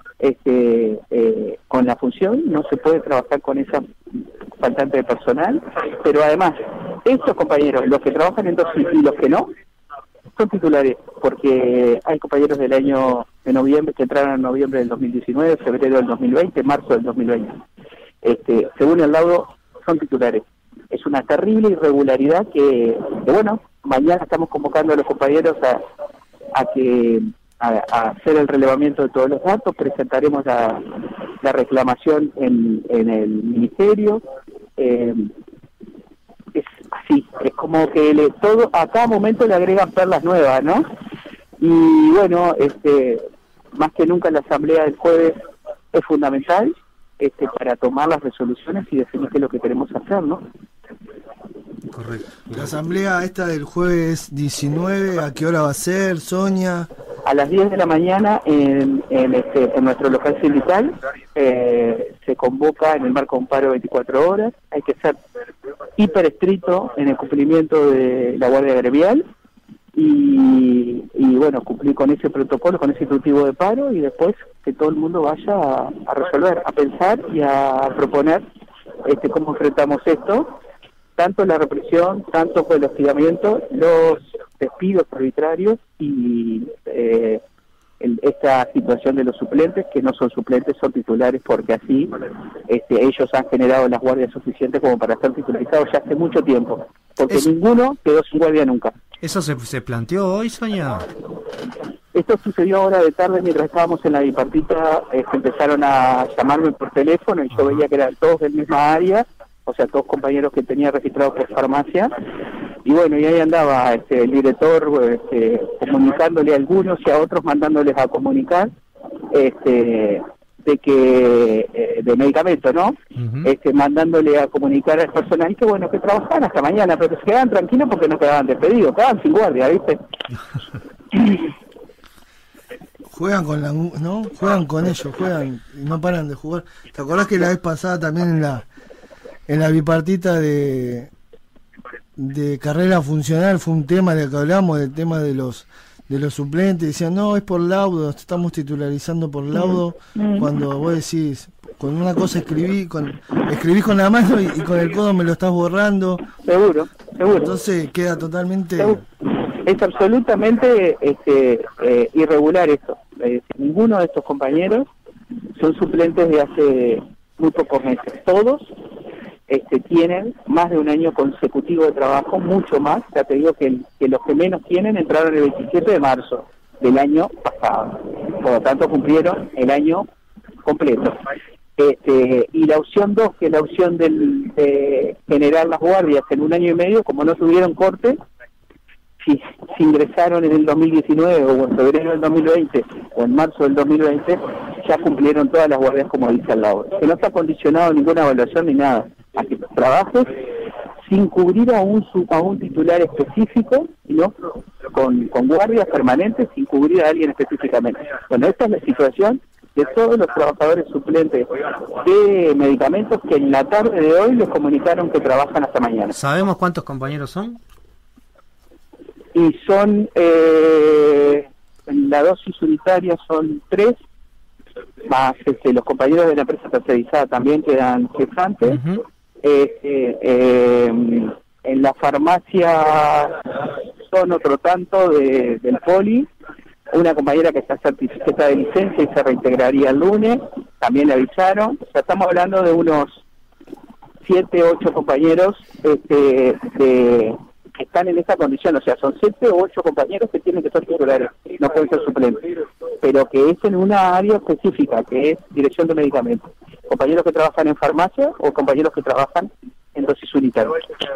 este eh, con la función. No se puede trabajar con esa faltante de personal, pero además estos compañeros, los que trabajan en dosis y los que no, son titulares, porque hay compañeros del año de noviembre que entraron en noviembre del dos mil diecinueve, febrero del dos mil veinte, marzo del dos mil veinte. Este, según el laudo, son titulares. Es una terrible irregularidad que, que bueno, mañana estamos convocando a los compañeros a, a que a, a hacer el relevamiento de todos los datos. Presentaremos la, la reclamación en, en el ministerio. Eh, es así, es como que le, todo a cada momento le agregan perlas nuevas, ¿no? Y bueno, este más que nunca la asamblea del jueves es fundamental este para tomar las resoluciones y definir qué es lo que queremos hacer, ¿no? Correcto. La asamblea esta del jueves diecinueve, ¿a qué hora va a ser, Sonia? A las diez de la mañana en, en, este, en nuestro local sindical eh, se convoca en el marco de un paro de veinticuatro horas. Hay que ser hiper estricto en el cumplimiento de la guardia gremial y, y bueno, cumplir con ese protocolo, con ese instructivo de paro, y después que todo el mundo vaya a, a resolver, a pensar y a proponer este cómo enfrentamos esto, tanto la represión, tanto con el hostigamiento, los despidos arbitrarios y eh, el, esta situación de los suplentes, que no son suplentes, son titulares, porque así este, ellos han generado las guardias suficientes como para ser titularizados ya hace mucho tiempo, porque Eso. ninguno quedó sin guardia nunca. ¿Eso se, se planteó hoy, Sonia? Esto sucedió ahora de tarde mientras estábamos en la bipartita, eh, empezaron a llamarme por teléfono y yo veía que eran todos del misma área, o sea, todos compañeros que tenía registrados por farmacia, y bueno, y ahí andaba este, el director este, comunicándole a algunos y a otros mandándoles a comunicar este, de que eh, de medicamentos, ¿no? Uh-huh. Este, mandándole a comunicar al personal que bueno, que trabajaban hasta mañana, pero que se quedaban tranquilos porque no quedaban despedidos, quedaban sin guardia, ¿viste? Juegan con la, ¿no? Juegan con ellos, juegan y no paran de jugar. ¿Te acordás que la vez pasada también en la en la bipartita de de carrera funcional fue un tema de que hablamos, del tema de los de los suplentes? Decían, no, es por laudo, estamos titularizando por laudo, mm. cuando vos decís, con una cosa escribí, con escribís con la mano y, y con el codo me lo estás borrando. Seguro, seguro. Entonces queda totalmente... Seguro. Es absolutamente este, eh, irregular esto. Eh, ninguno de estos compañeros son suplentes de hace muy pocos meses. Todos este, tienen más de un año consecutivo de trabajo, mucho más. Ya te digo que, que los que menos tienen entraron el veintisiete de marzo del año pasado. Por lo tanto, cumplieron el año completo. Este, y la opción dos, que es la opción del, de generar las guardias en un año y medio, como no tuvieron corte, Si, si ingresaron en el dos mil diecinueve o en febrero del dos mil veinte o en marzo del dos mil veinte, ya cumplieron todas las guardias como dice el laudo. Que no está condicionado ninguna evaluación ni nada. A que trabajes sin cubrir a un, a un titular específico, ¿no? Con, con guardias permanentes, sin cubrir a alguien específicamente. Bueno, esta es la situación de todos los trabajadores suplentes de medicamentos que en la tarde de hoy les comunicaron que trabajan hasta mañana. ¿Sabemos cuántos compañeros son? Y son, eh, la dosis unitaria son tres, más este, los compañeros de la empresa tercerizada también quedan cesantes. Uh-huh. eh, eh, eh, en la farmacia son otro tanto de, del poli, una compañera que está certificada de licencia y se reintegraría el lunes, también le avisaron. O sea, estamos hablando de unos siete, ocho compañeros este, de... que están en esta condición, o sea, son siete o ocho compañeros que tienen que ser titulares, no pueden ser suplentes, pero que es en una área específica, que es dirección de medicamentos. Compañeros que trabajan en farmacia o compañeros que trabajan en dosis unitaria.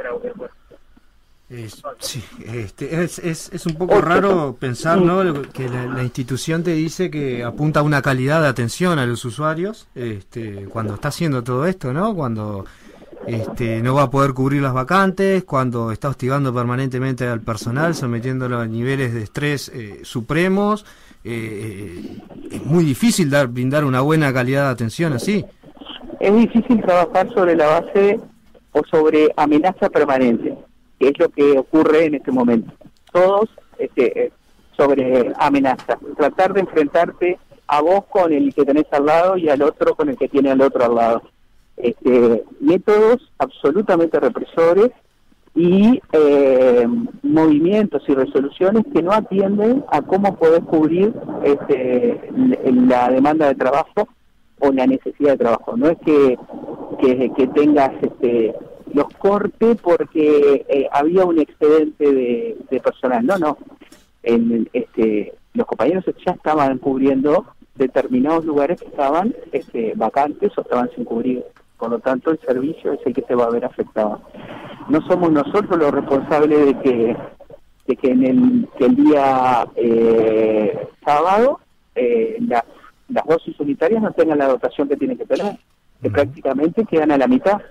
Es, sí, este, es, es, es un poco raro pensar, ¿no?, que la, la institución te dice que apunta a una calidad de atención a los usuarios, este, cuando está haciendo todo esto, ¿no?, cuando... Este, no va a poder cubrir las vacantes, cuando está hostigando permanentemente al personal, sometiéndolo a niveles de estrés eh, supremos. Eh, es muy difícil dar brindar una buena calidad de atención así. Es difícil trabajar sobre la base o sobre amenaza permanente, que es lo que ocurre en este momento. Todos este, sobre amenaza. Tratar de enfrentarte a vos con el que tenés al lado y al otro con el que tiene al otro al lado. Este, métodos absolutamente represores y eh, movimientos y resoluciones que no atienden a cómo podés cubrir este, la demanda de trabajo o la necesidad de trabajo. No es que, que, que tengas este, los cortes porque eh, había un excedente de, de personal. No, no. En, este, los compañeros ya estaban cubriendo determinados lugares que estaban este, vacantes o estaban sin cubrir. Por lo tanto, el servicio es el que se va a ver afectado. No somos nosotros los responsables de que de que en el, que el día eh, sábado eh, las, las dosis unitarias no tengan la dotación que tienen que tener, que prácticamente quedan a la mitad.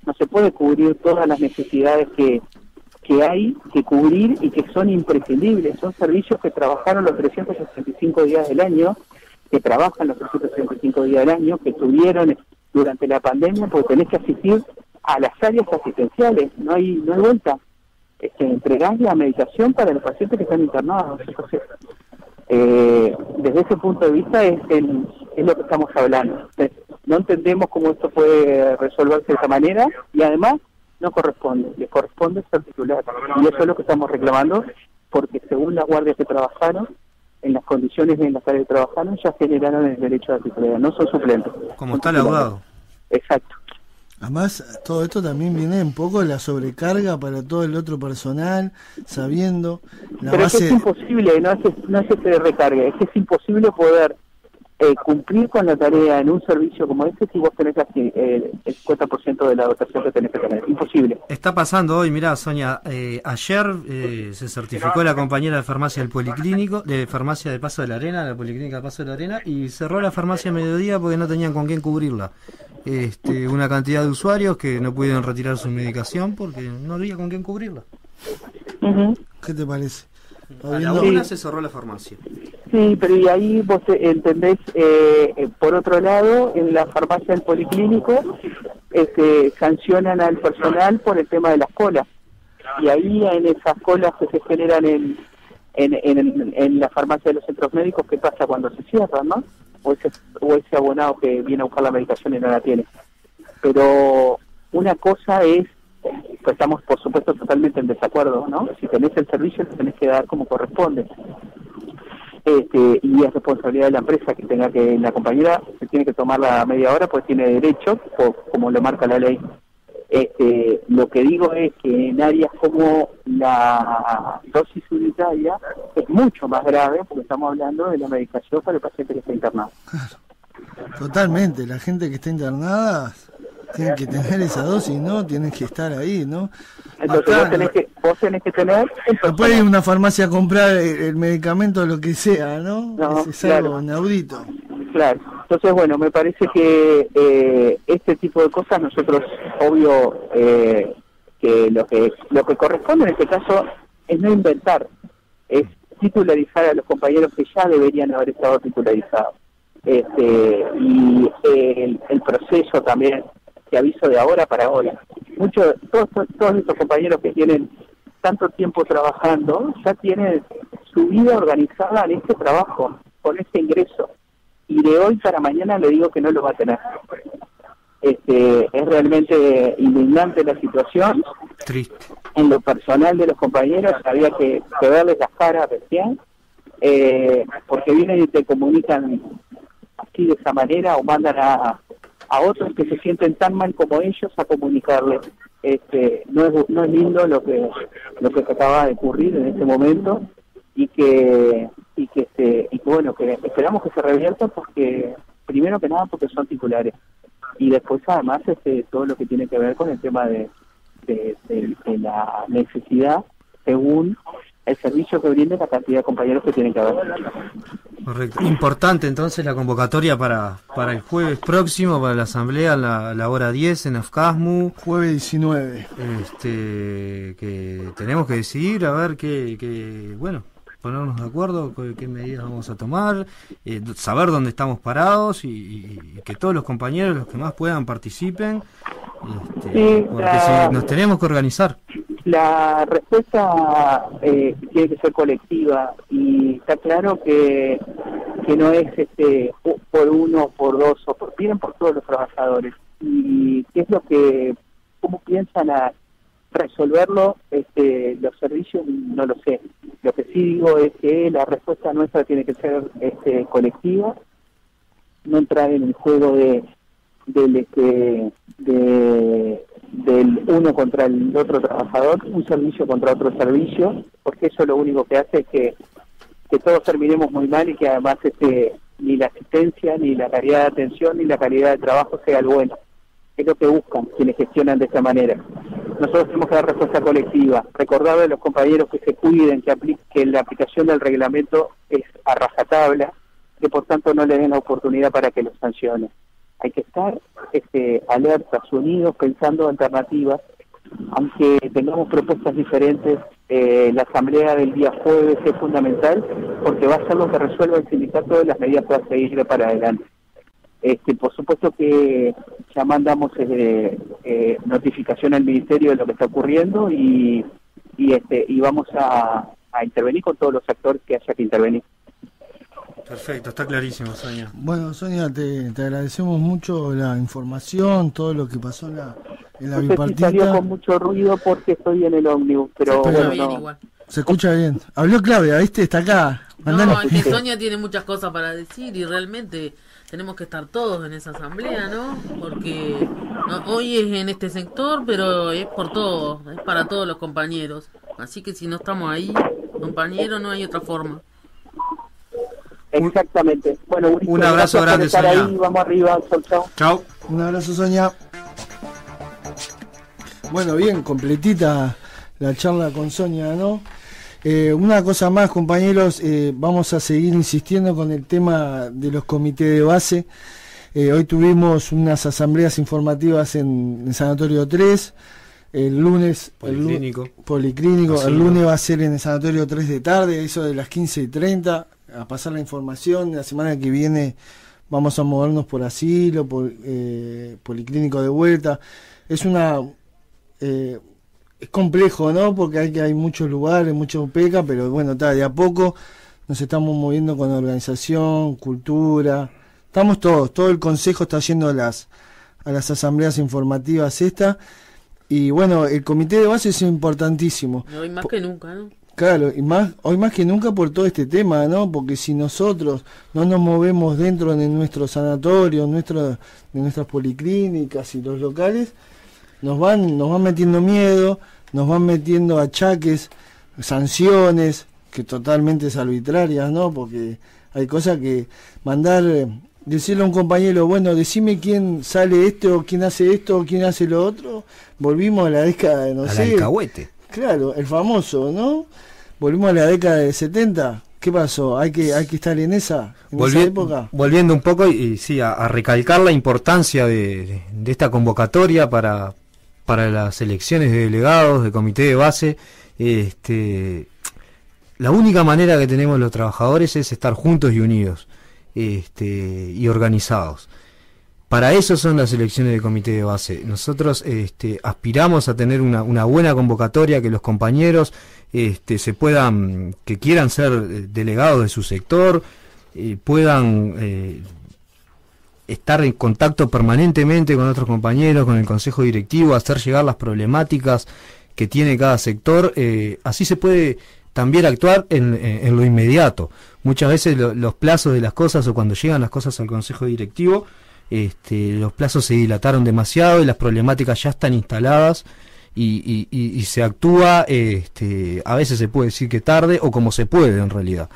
no se puede cubrir todas las necesidades que, que hay que cubrir y que son imprescindibles. Son servicios que trabajaron los trescientos sesenta y cinco días del año, que trabajan los trescientos sesenta y cinco días del año, que tuvieron durante la pandemia, porque tenés que asistir a las áreas asistenciales, no hay no hay vuelta. Este, entregar la medicación para los pacientes que están internados. Entonces, eh, desde ese punto de vista es, el, es lo que estamos hablando. No entendemos cómo esto puede resolverse de esa manera y además no corresponde, le corresponde ser titular. Y eso es lo que estamos reclamando, porque según las guardias que trabajaron, en las condiciones en las que trabajaron, ya generaron el derecho a la titularidad, no son suplentes. Como está laudado. Exacto. Además, todo esto también viene un poco de la sobrecarga para todo el otro personal, sabiendo la Pero base... es, que es imposible, no es, no es que se recargue, es que es imposible poder eh, cumplir con la tarea en un servicio como este si vos tenés así, eh, el cincuenta por ciento de la dotación que tenés que tener. Imposible. Está pasando hoy, mirá, Sonia, eh, ayer eh, se certificó la compañera de farmacia del Policlínico, de farmacia de Paso de la Arena, la Policlínica de Paso de la Arena, y cerró la farmacia a mediodía porque no tenían con quién cubrirla. Este, una cantidad de usuarios que no pudieron retirar su medicación porque no había con quién cubrirla. Uh-huh. ¿Qué te parece? A la una se cerró la farmacia. Sí, pero y ahí vos entendés, eh, eh, por otro lado, en la farmacia del Policlínico este, sancionan al personal por el tema de las colas. Y ahí en esas colas que se generan en, en, en, en la farmacia de los centros médicos, ¿qué pasa cuando se cierran, no? O ese, o ese abonado que viene a buscar la medicación y no la tiene. Pero una cosa es, pues estamos por supuesto totalmente en desacuerdo, ¿no? Si tenés el servicio lo tenés que dar como corresponde. Este, y es responsabilidad de la empresa que tenga que, la compañera se tiene que tomar la media hora pues tiene derecho, o, como lo marca la ley. Este, lo que digo es que en áreas como la dosis unitaria es mucho más grave porque estamos hablando de la medicación para el paciente que está internado. Claro. Totalmente, la gente que está internada tiene que tener esa dosis, ¿no? Tienen que estar ahí, ¿no? Entonces Acá, vos, tenés que, vos tenés que tener... No puede ir a una farmacia a comprar el, el medicamento, lo que sea, ¿no? No, es, es algo claro. inaudito. Claro, entonces bueno, me parece que eh, este tipo de cosas nosotros, obvio, eh, que lo que lo que corresponde en este caso es no inventar, es titularizar a los compañeros que ya deberían haber estado titularizados. Este, y eh, el, el proceso también, que aviso de ahora para ahora. Muchos, todos, todos estos compañeros que tienen tanto tiempo trabajando, ya tienen su vida organizada en este trabajo, con este ingreso. Y de hoy para mañana le digo que no lo va a tener. Este, es realmente indignante la situación. Triste. En lo personal de los compañeros había que, que verles las caras recién, eh, porque vienen y te comunican así de esa manera o mandan a, a otros que se sienten tan mal como ellos a comunicarles. Este, no es no es lindo lo que lo que acaba de ocurrir en este momento y que y que este y que bueno que esperamos que se revierta porque primero que nada porque son titulares y después además este todo lo que tiene que ver con el tema de de, de, de la necesidad según el servicio que brinde la cantidad de compañeros que tienen que haber. Correcto. Importante entonces la convocatoria para para el jueves próximo, para la asamblea a la, a la hora diez en Afcasmu. Jueves diecinueve. Este, que tenemos que decidir a ver qué, qué bueno, ponernos de acuerdo con qué medidas vamos a tomar, eh, saber dónde estamos parados y, y, y que todos los compañeros, los que más puedan, participen. Este, sí, porque la... si nos tenemos que organizar. La respuesta eh, tiene que ser colectiva y está claro que que no es este por uno, por dos o por bien por todos los trabajadores. Y qué es lo que, cómo piensan a resolverlo este los servicios, no lo sé. Lo que sí digo es que la respuesta nuestra tiene que ser este colectiva, no entrar en el juego de del este de del uno contra el otro trabajador, un servicio contra otro servicio, porque eso lo único que hace es que, que todos terminemos muy mal y que además este ni la asistencia, ni la calidad de atención, ni la calidad de trabajo sea el bueno. Es lo que buscan quienes gestionan de esta manera. Nosotros tenemos que dar respuesta colectiva, recordarle a los compañeros que se cuiden, que, apli que la aplicación del reglamento es a rajatabla, que por tanto no le den la oportunidad para que los sancionen. hay que estar este, alertas, unidos, pensando alternativas, aunque tengamos propuestas diferentes. Eh, la asamblea del día jueves es fundamental porque va a ser lo que resuelva el sindicato de las medidas para seguir para adelante. Este, por supuesto que ya mandamos eh, eh, notificación al ministerio de lo que está ocurriendo y, y, este, y vamos a, a intervenir con todos los actores que haya que intervenir. Perfecto, está clarísimo, Sonia. Bueno, Sonia, te, te agradecemos mucho la información, todo lo que pasó en la, en la no sé bipartita. Si salió con mucho ruido porque estoy en el ómnibus, pero se bueno, bien, no. igual. Se escucha bien. Habló Claudia, ¿viste? Está acá. Mandanos. No, es que Sonia tiene muchas cosas para decir y realmente tenemos que estar todos en esa asamblea, ¿no? Porque no, hoy es en este sector, pero es por todos, es para todos los compañeros. Así que si no estamos ahí, compañeros, no hay otra forma. Exactamente. Bueno, un, un abrazo grande, Sonia. Ahí, vamos arriba, chau, chau. Chau. Un abrazo, Sonia. Bueno, bien, completita la charla con Sonia, ¿no? Eh, una cosa más, compañeros, eh, vamos a seguir insistiendo con el tema de los comités de base. Eh, hoy tuvimos unas asambleas informativas en, en Sanatorio tres. El lunes Policlínico, el, Policlínico. Así El lunes no. va a ser en el Sanatorio tres de tarde, eso de las quince y treinta, a pasar la información. La semana que viene vamos a movernos por asilo, por eh, Policlínico de vuelta. Es una eh, es complejo, ¿no? Porque hay, hay muchos lugares, muchos peca, pero bueno, está, de a poco nos estamos moviendo con organización, cultura. Estamos todos, todo el consejo está yendo a las, a las asambleas informativas esta. Y bueno, el comité de base es importantísimo. Hoy más que nunca, ¿no? Claro, y más hoy más que nunca por todo este tema, ¿no? Porque si nosotros no nos movemos dentro de nuestros sanatorios, nuestro, de nuestras policlínicas y los locales, nos van nos van metiendo miedo, nos van metiendo achaques, sanciones, que totalmente es arbitrarias, ¿no? Porque hay cosas que mandar, decirle a un compañero, bueno, decime quién sale esto, quién hace esto, quién hace lo otro. Volvimos a la década de, no a sé... la alcahuete. Claro, el famoso, ¿no? Volvimos a la década de setenta. ¿Qué pasó? ¿Hay que hay que estar en esa, en Volvi- esa época? Volviendo un poco, y, y sí, a, a recalcar la importancia de, de, de esta convocatoria para, para las elecciones de delegados, de comité de base. Este, la única manera que tenemos los trabajadores es estar juntos y unidos, este, y organizados. Para eso son las elecciones de comité de base. Nosotros este, aspiramos a tener una, una buena convocatoria, que los compañeros este, se puedan, que quieran ser delegados de su sector, eh, puedan eh, estar en contacto permanentemente con otros compañeros, con el consejo directivo, hacer llegar las problemáticas que tiene cada sector. Eh, así se puede también actuar en, en, en lo inmediato. Muchas veces lo, los plazos de las cosas, o cuando llegan las cosas al consejo directivo, Este, los plazos se dilataron demasiado y las problemáticas ya están instaladas y, y, y, y se actúa, este, a veces se puede decir que tarde o como se puede en realidad.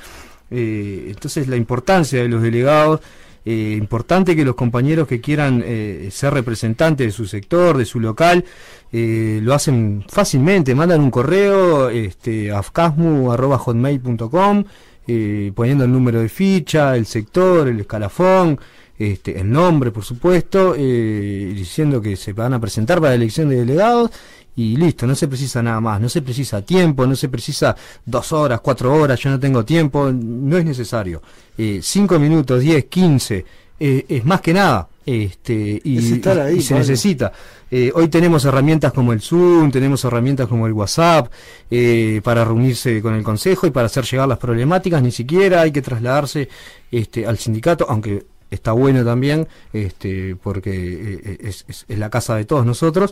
Eh, entonces la importancia de los delegados, eh, importante que los compañeros que quieran eh, ser representantes de su sector, de su local, eh, lo hacen fácilmente, mandan un correo este, a afcasmu arroba hotmail punto com, eh, poniendo el número de ficha, el sector, el escalafón, Este, el nombre, por supuesto, eh, diciendo que se van a presentar para la elección de delegados y listo, no se precisa nada más, no se precisa tiempo, no se precisa dos horas, cuatro horas, yo no tengo tiempo, no es necesario. Eh, cinco minutos, diez, quince, eh, es más que nada, este, y, es estar ahí, y se vale. necesita. Eh, hoy tenemos herramientas como el Zoom, tenemos herramientas como el WhatsApp, eh, para reunirse con el consejo y para hacer llegar las problemáticas. Ni siquiera hay que trasladarse este, al sindicato, aunque está bueno también, este, porque es, es, es la casa de todos nosotros,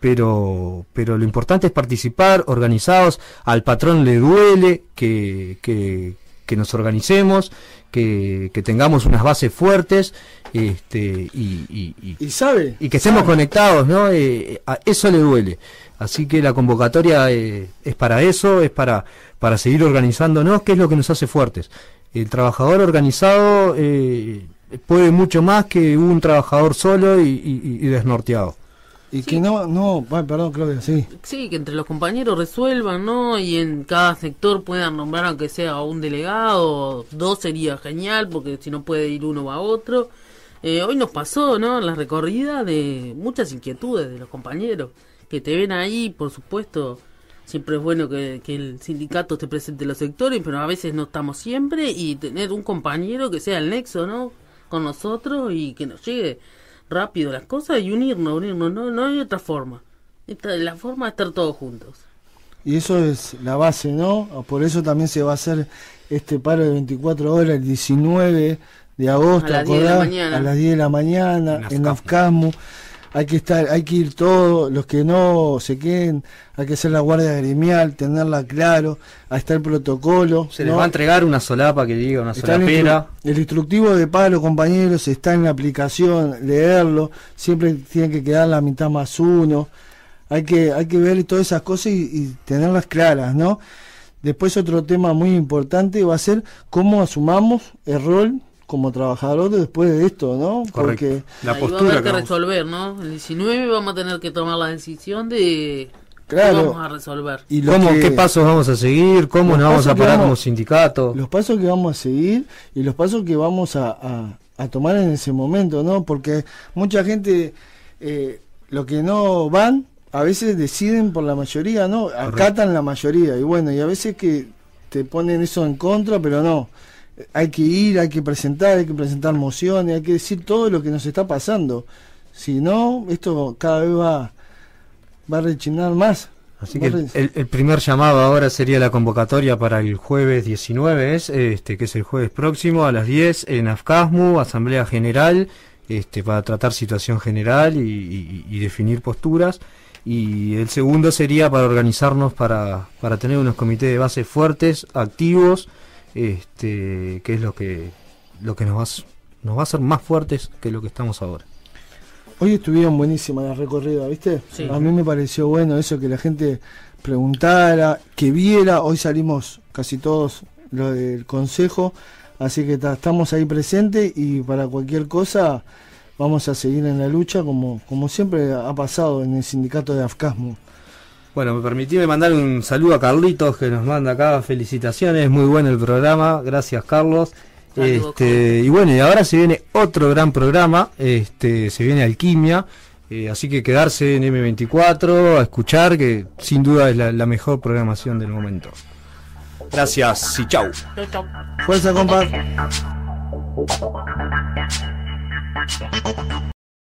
pero pero lo importante es participar, organizados. Al patrón le duele que, que, que nos organicemos, que, que tengamos unas bases fuertes, este, y, y, y, y sabe y que estemos sabe. conectados, ¿no? Eh, a eso le duele. Así que la convocatoria eh, es para eso, es para, para seguir organizándonos, que es lo que nos hace fuertes. El trabajador organizado eh, puede mucho más que un trabajador solo y, y, y desnorteado. Y que no, no, ay, perdón, Claudia, sí. Sí, que entre los compañeros resuelvan, ¿no? Y en cada sector puedan nombrar, aunque sea un delegado, dos sería genial, porque si no puede ir uno va a otro. Eh, hoy nos pasó, ¿no? La recorrida de muchas inquietudes de los compañeros que te ven ahí, por supuesto. Siempre es bueno que, que el sindicato esté presente en los sectores, pero a veces no estamos siempre, y tener un compañero que sea el nexo, ¿no? Con nosotros y que nos llegue rápido las cosas y unirnos, unirnos, no, no hay otra forma. Esta es la forma de estar todos juntos. Y eso es la base, ¿no? Por eso también se va a hacer este paro de veinticuatro horas el diecinueve de agosto, a las diez de la mañana, a las diez de la mañana en Afcasmu. Hay que estar, hay que ir todos, los que no se queden, hay que hacer la guardia gremial, tenerla claro, ahí está el protocolo. Se ¿no? les va a entregar una solapa que diga, una Está el, solapera. instru- el instructivo de paro, compañeros, está en la aplicación, leerlo, siempre tiene que quedar la mitad más uno, hay que, hay que ver todas esas cosas y, y tenerlas claras, ¿no? Después otro tema muy importante va a ser cómo asumamos el rol como trabajador después de esto, ¿no? Correcto. Porque la ahí postura va a haber que, que vamos... resolver, ¿no? El diecinueve vamos a tener que tomar la decisión de claro, qué vamos a resolver. Y ¿Cómo, que, ¿Qué pasos vamos a seguir? ¿Cómo nos vamos a parar vamos, como sindicato? Los pasos que vamos a seguir y los pasos que vamos a, a, a tomar en ese momento, ¿no? Porque mucha gente, eh, lo que no van, a veces deciden por la mayoría, ¿no? Acatan la mayoría, y bueno, y a veces que te ponen eso en contra, pero no. Hay que ir, hay que presentar, hay que presentar mociones, hay que decir todo lo que nos está pasando. Si no, esto cada vez va, va a rechinar más. Así que el, el primer llamado ahora sería la convocatoria para el jueves diecinueve, es, este, que es el jueves próximo a las diez en Afcasmu, Asamblea General, este, para tratar situación general y, y, y definir posturas. Y el segundo sería para organizarnos para, para tener unos comités de base fuertes, activos, este que es lo que lo que nos va, nos va a hacer más fuertes que lo que estamos ahora. Hoy estuvieron buenísimas las recorridas, ¿viste? Sí. A mí me pareció bueno eso, que la gente preguntara, que viera. Hoy salimos casi todos lo del consejo, así que ta, estamos ahí presentes, y para cualquier cosa vamos a seguir en la lucha como, como siempre ha pasado en el sindicato de Afcasmu. Bueno, me permitíme mandar un saludo a Carlitos, que nos manda acá felicitaciones, muy bueno el programa, gracias Carlos. Saludos, este, y bueno, y ahora se viene otro gran programa, este, se viene Alquimia, eh, así que quedarse en eme veinticuatro a escuchar, que sin duda es la, la mejor programación del momento. Gracias y chau. Chau, chau. Fuerza, compa.